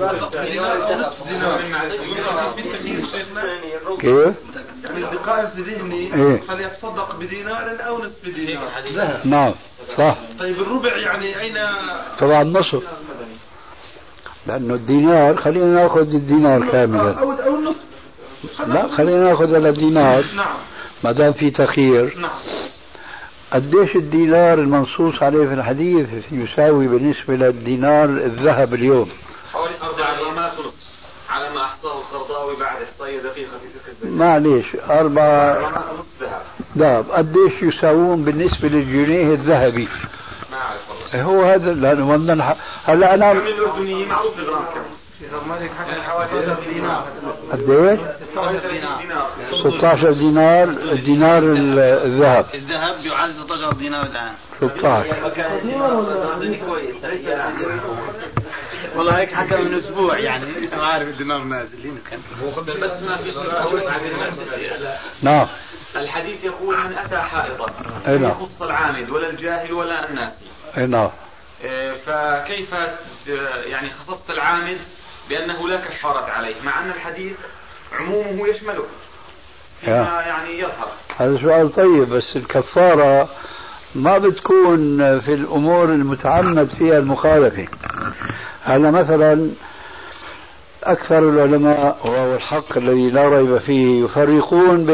كيف؟ الدقائق في ذهني هل يتصدق بدينار أو نصف دينار؟ نعم صح. طيب الربع يعني أين؟ طبعا نصف، لأنه الدينار خلينا نأخذ الدينار كاملا أو النصف. لا خلينا نأخذ الدينار. نعم. ما دام في تخيير. نعم. قديش الدينار المنصوص عليه في الحديث يساوي بالنسبة للدينار الذهب اليوم؟ حوالي 4 غرامات ونصف على ما أحصاه القرضاوي بعد إحصائية دقيقة في فقه الزكاة. معليش 4 غرامات ونصف ذهب. ذهب. قديش يساوون بالنسبة للجنيه الذهبي؟ ما أعرف والله. هو هذا لأنه هلا أنا الأردني معروف الغرام كم؟ حوالي دينار. قديش؟ 16 دينار. الدينار الذهب. الذهب يعز 16 دينار الآن. 16. والله هيك حكى من أسبوع يعني ما عارف الدينار نازل. بس ما في نعم. الحديث يقول من أتى حائطا نعم. يخص العامد ولا الجاهل ولا الناسي. نعم. فكيف يعني خصصت العامد بأنه لا كفارة عليه مع أن الحديث عمومه يشمله يعني يظهر. هذا سؤال طيب، بس الكفارة ما بتكون في الأمور المتعمد فيها المخالفة. هذا مثلا أكثر العلماء وهو الحق الذي لا ريب فيه يفرقون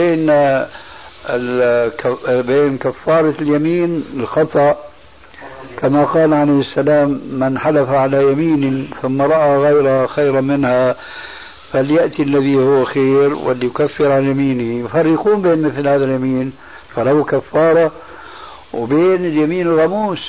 بين كفارة اليمين الخطأ كما قال عليه السلام من حلف على يمين ثم رأى غيرها خيرا منها فليأتي الذي هو خير وليكفر عن يمينه. يفرقون بين مثل هذا اليمين فله كفارة وبين اليمين الغموس،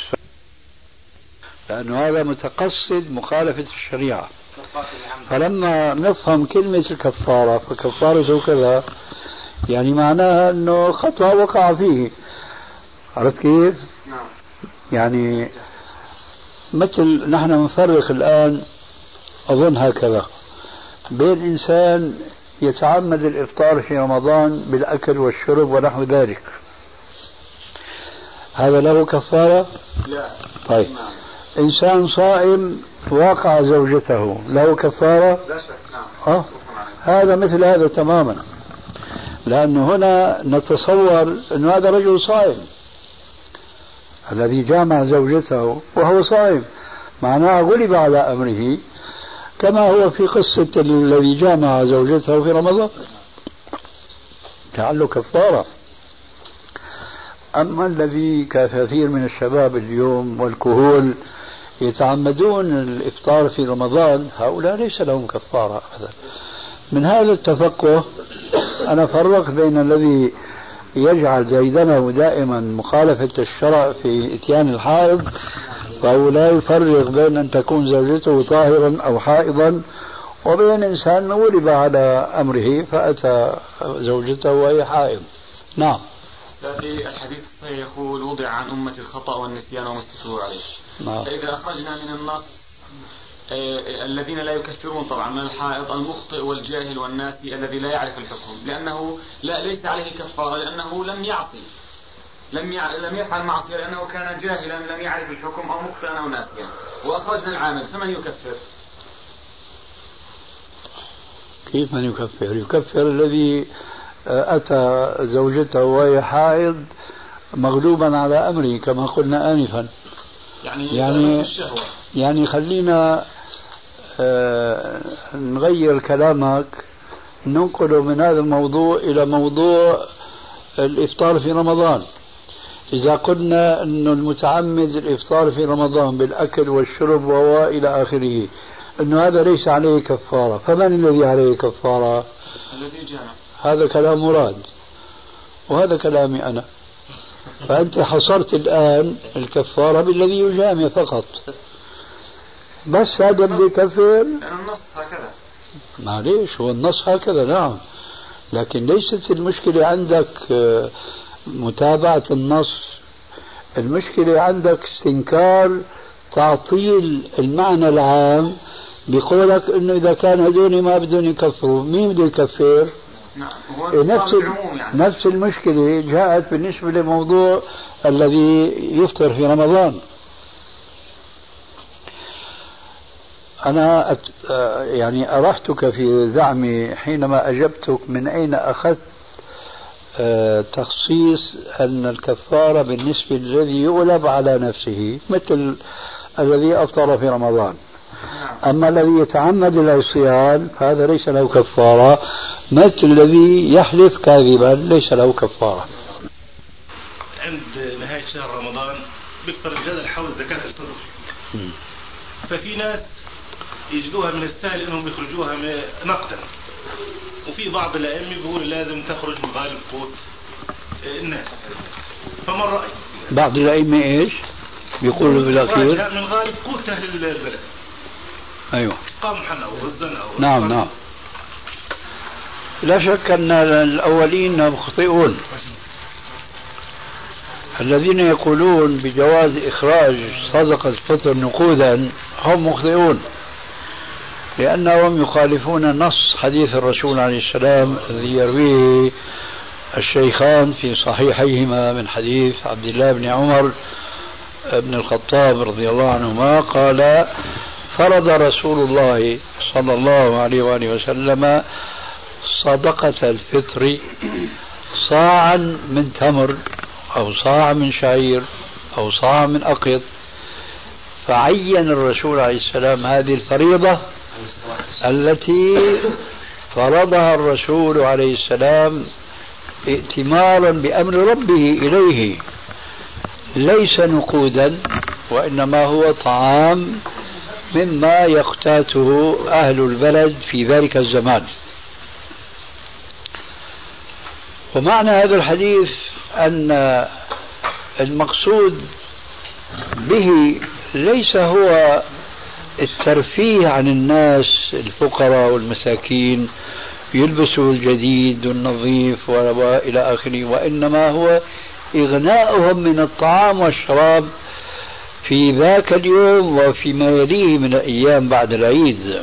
لأنه هذا متقصد مخالفة الشريعة. فلما نفهم كلمة الكفارة فكفارته كذا يعني معناها أنه خطأ وقع فيه. عرفت كيف؟ يعني مثل نحن نفرق الآن أظن هكذا بين إنسان يتعمد الإفطار في رمضان بالأكل والشرب ونحو ذلك، هذا له كفارة؟ لا. طيب إنسان صائم واقع زوجته له كفارة؟ لا شك. نعم. هذا مثل هذا تماما، لأنه هنا نتصور أن هذا رجل صائم الذي جامع زوجته وهو صائم، معناه غلب على أمره كما هو في قصة الذي جامع زوجته في رمضان لعله كفارة. أما الذي كثير من الشباب اليوم والكهول يتعمدون الإفطار في رمضان هؤلاء ليس لهم كفارة أبدا. من هذا التفقه أنا فرق بين الذي يجعل ديدنه دائما مخالفة الشرع في إتيان الحائض فهو لا يفرق بين أن تكون زوجته طاهرا أو حائضا وبين إنسان غلب على أمره فأتى زوجته وهي حائض. نعم. أستاذي الحديث الصحيح يقول وضع عن أمة الخطأ والنسيان وما استكرهوا عليه. نعم. فإذا أخرجنا من النص الذين لا يكفرون طبعا من الحائض المخطئ والجاهل والناسي الذي لا يعرف الحكم لأنه ليس عليه كفارة لأنه لم يعصي لم يفعل معصية لأنه كان جاهلا لم يعرف الحكم أو مخطئا أو ناسيا. وأخرجنا العامل فمن يكفر؟ كيف من يكفر؟ يكفر الذي أتى زوجته وهي حائض مغلوبا على أمره كما قلنا آنفا. يعني خلينا نغير كلامك ننقله من هذا الموضوع إلى موضوع الإفطار في رمضان. إذا قلنا أن المتعمد الإفطار في رمضان بالأكل والشرب وإلى آخره أنه هذا ليس عليه كفارة، فمن الذي عليه كفارة؟ الذي جامع. هذا كلام مراد وهذا كلامي أنا. فأنت حصرت الآن الكفارة بالذي يجامع فقط، بس هذا اللي يكفر. النص هكذا. معليش هو النص هكذا. نعم، لكن ليست المشكلة عندك متابعة النص، المشكلة عندك استنكار تعطيل المعنى العام بقولك انه اذا كان هذول ما بدهم يكفروا مين بده يكفر؟ نفس المشكلة جاءت بالنسبة لموضوع الذي يفطر في رمضان. أنا يعني أرحتك في زعمي حينما أجبتك من أين أخذت تخصيص أن الكفارة بالنسبة للذي يغلب على نفسه مثل الذي أفطر في رمضان، أما الذي يتعمد العصيان فهذا ليس له كفارة، مثل الذي يحلف كاذبا ليس له كفارة. عند نهاية شهر رمضان بيكثر الجدل حول زكاة الفطر، ففي ناس يجدوها من السهل انهم يخرجوها نقدا، وفي بعض الائمه بيقول لازم تخرج من غالب قوت الناس. فما الراي؟ بعض الائمه ايش؟ بيقولوا بالاخير من غالب قوت اهل البلد. ايوه قمحا او غزا او نعم. لا شك ان الاولين مخطئون. الذين يقولون بجواز اخراج صدقه الفطر نقودا هم مخطئون، لأنهم يخالفون نص حديث الرسول عليه السلام الذي يرويه الشيخان في صحيحيهما من حديث عبد الله بن عمر بن الخطاب رضي الله عنهما قال: فرض رسول الله صلى الله عليه وآله وسلم صدقة الفطر صاعا من تمر أو صاع من شعير أو صاع من أقط، فعين الرسول عليه السلام هذه الفريضة التي فرضها الرسول عليه السلام ائتمارا بأمر ربه إليه، ليس نقودا وإنما هو طعام مما يقتاته أهل البلد في ذلك الزمان. ومعنى هذا الحديث أن المقصود به ليس هو الترفيه عن الناس الفقراء والمساكين يلبسوا الجديد والنظيف وإلى آخره، وإنما هو إغناؤهم من الطعام والشراب في ذاك اليوم وفيما يليه من الأيام بعد العيد.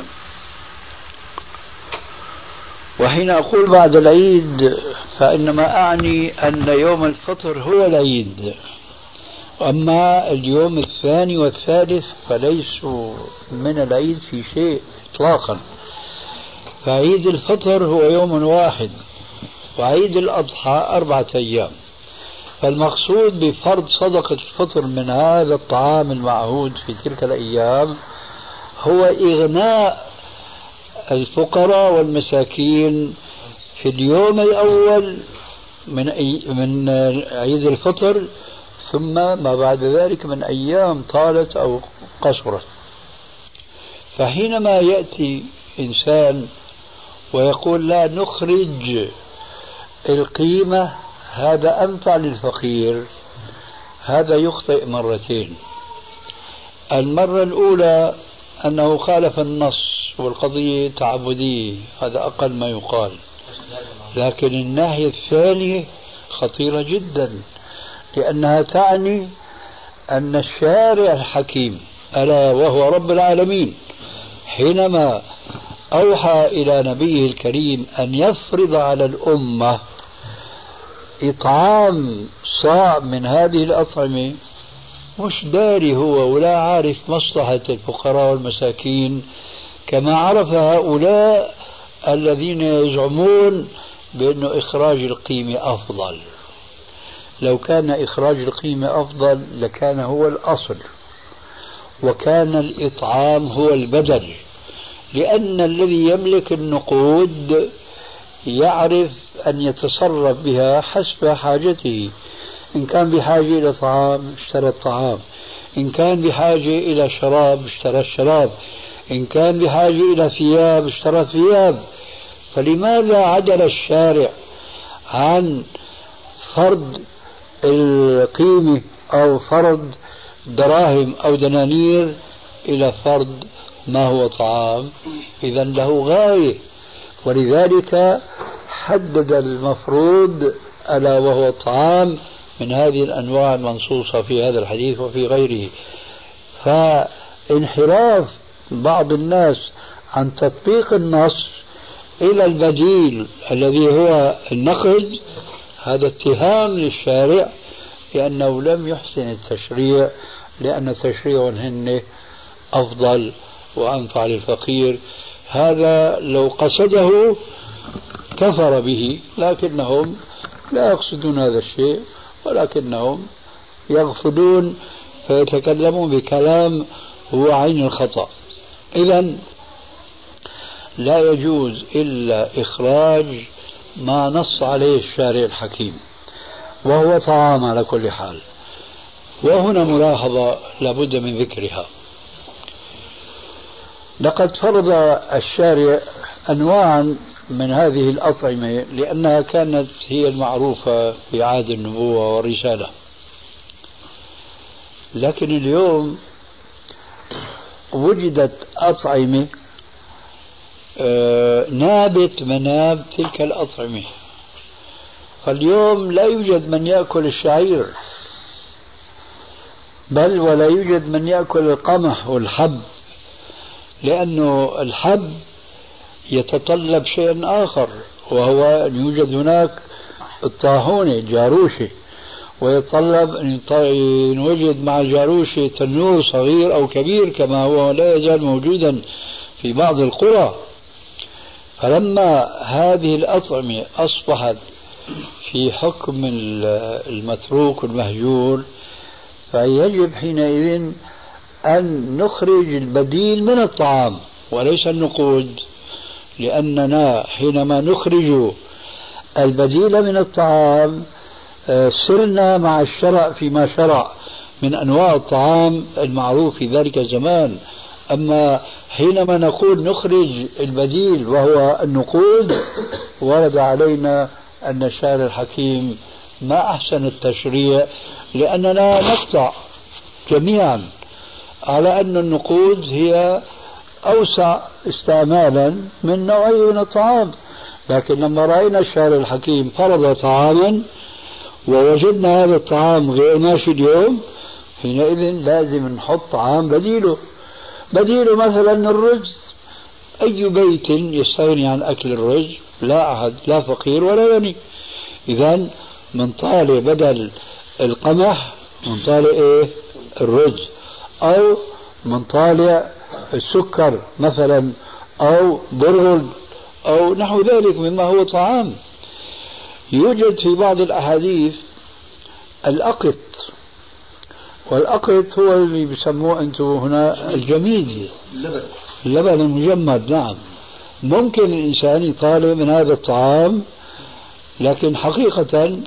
وحين أقول بعد العيد فإنما أعني أن يوم الفطر هو العيد، أما اليوم الثاني والثالث فليسوا من العيد في شيء إطلاقا. فعيد الفطر هو يوم واحد، وعيد الأضحى 4 أيام. فالمقصود بفرض صدقة الفطر من هذا الطعام المعهود في تلك الأيام هو إغناء الفقراء والمساكين في اليوم الأول من عيد الفطر، ثم ما بعد ذلك من أيام طالت أو قصرت. فحينما يأتي إنسان ويقول لا نخرج القيمة هذا أنفع للفقير، هذا يخطئ مرتين. المرة الأولى أنه خالف النص والقضية تعبدية، هذا أقل ما يقال. لكن الناحية الثانية خطيرة جدا، لأنها تعني أن الشارع الحكيم ألا وهو رب العالمين حينما أوحى إلى نبيه الكريم أن يفرض على الأمة إطعام صاع من هذه الأطعمة، مش داري هو ولا عارف مصلحة الفقراء والمساكين كما عرف هؤلاء الذين يزعمون بأن إخراج القيمة أفضل. لو كان إخراج القيمة أفضل لكان هو الأصل، وكان الإطعام هو البدل، لأن الذي يملك النقود يعرف أن يتصرف بها حسب حاجته. إن كان بحاجة إلى طعام اشترى الطعام، إن كان بحاجة إلى شراب اشترى الشراب، إن كان بحاجة إلى ثياب اشترى ثياب. فلماذا عدل الشارع عن فرض القيمة أو فرض دراهم أو دنانير إلى فرض ما هو طعام؟ إذن له غاية. ولذلك حدد المفروض ألا وهو الطعام من هذه الأنواع المنصوصة في هذا الحديث وفي غيره. فانحراف بعض الناس عن تطبيق النص إلى البديل الذي هو النقد، هذا اتهام للشارع لأنه لم يحسن التشريع، لأن تشريعهن أفضل وأنفع للفقير. هذا لو قصده كفر به، لكنهم لا يقصدون هذا الشيء، ولكنهم يغفلون فيتكلمون بكلام هو عين الخطأ. إذن لا يجوز إلا إخراج ما نص عليه الشارع الحكيم، وهو طعام على كل حال. وهنا ملاحظة لابد من ذكرها. لقد فرض الشارع أنواعا من هذه الأطعمة لأنها كانت هي المعروفة في عهد النبوة والرسالة، لكن اليوم وجدت أطعمة نابت مناب تلك الأطعمة. فاليوم لا يوجد من يأكل الشعير، بل ولا يوجد من يأكل القمح والحب، لأنه الحب يتطلب شيئا آخر، وهو أن يوجد هناك الطاحونة الجاروشة، ويتطلب أن يوجد مع الجاروشة تنور صغير أو كبير كما هو لا يزال موجودا في بعض القرى. فلما هذه الأطعمة أصبحت في حكم المتروك والمهجور، فيجب حينئذ أن نخرج البديل من الطعام وليس النقود، لأننا حينما نخرج البديل من الطعام سرنا مع الشرع فيما شرع من أنواع الطعام المعروف في ذلك الزمان. أما حينما نقول نخرج البديل وهو النقود، ورد علينا أن الشارع الحكيم ما أحسن التشريع، لأننا نقطع جميعا على أن النقود هي أوسع استعمالا من نوعين من الطعام. لكن لما رأينا الشارع الحكيم فرض طعاما ووجدنا هذا الطعام غير ماشي اليوم، حينئذ لازم نحط طعام بديله مثلا الرز. أي بيت يستغني عن أكل الرز؟ لا أحد، لا فقير ولا غني. إذن من طالع بدل القمح من طالع الرز، أو من طالع السكر مثلا، أو برغل، أو نحو ذلك مما هو طعام. يوجد في بعض الأحاديث الأقط، والأقط هو اللي بيسموه أنتم هنا الجميد، اللبن المجمد. نعم، ممكن الإنسان يطالع من هذا الطعام، لكن حقيقة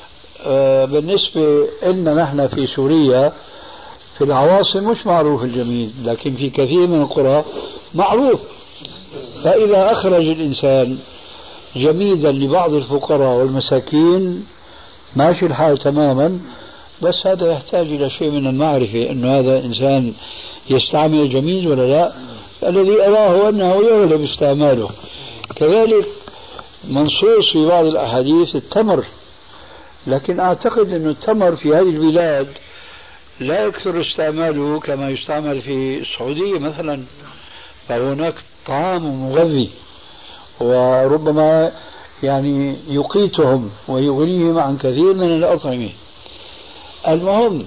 بالنسبة لنا نحن في سوريا في العواصم مش معروف الجميد، لكن في كثير من القرى معروف. فإذا أخرج الإنسان جميدا لبعض الفقراء والمساكين ماشي الحال تماما، بس هذا يحتاج إلى شيء من المعرفة أنه هذا إنسان يستعمل جميد ولا لا. الذي أراه أنه يغلب استعماله. كذلك منصوص في بعض الأحاديث التمر، لكن أعتقد أن التمر في هذه البلاد لا يكثر استعماله كما يستعمل في السعودية مثلا، فهناك طعام مغذي وربما يعني يقيتهم ويغنيهم عن كثير من الأطعمة. المهم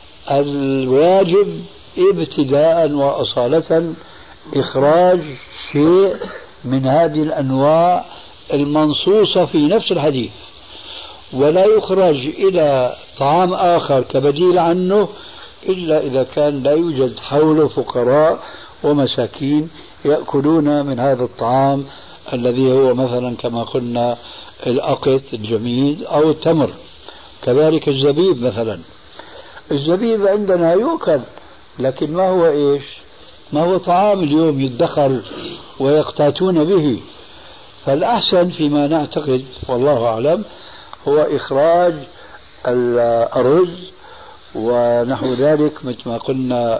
الواجب ابتداء وأصالة إخراج شيء من هذه الأنواع المنصوصة في نفس الحديث، ولا يخرج إلى طعام آخر كبديل عنه إلا إذا كان لا يوجد حوله فقراء ومساكين يأكلون من هذا الطعام الذي هو مثلا كما قلنا الأقط الجميد أو التمر. كذلك الزبيب مثلا، الزبيب عندنا يؤكل، لكن ما هو إيش؟ ما هو طعام اليوم يدخر ويقتاتون به. فالأحسن فيما نعتقد والله أعلم هو إخراج الرز ونحو ذلك، مثل ما قلنا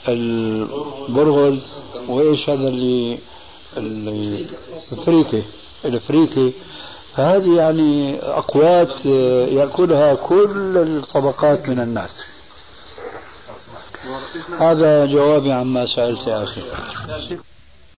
البرغل، وإيش هذا اللي الفريكة هذه يعني أقوات يأكلها كل الطبقات من الناس. هذا جوابي عما سألت يا أخي.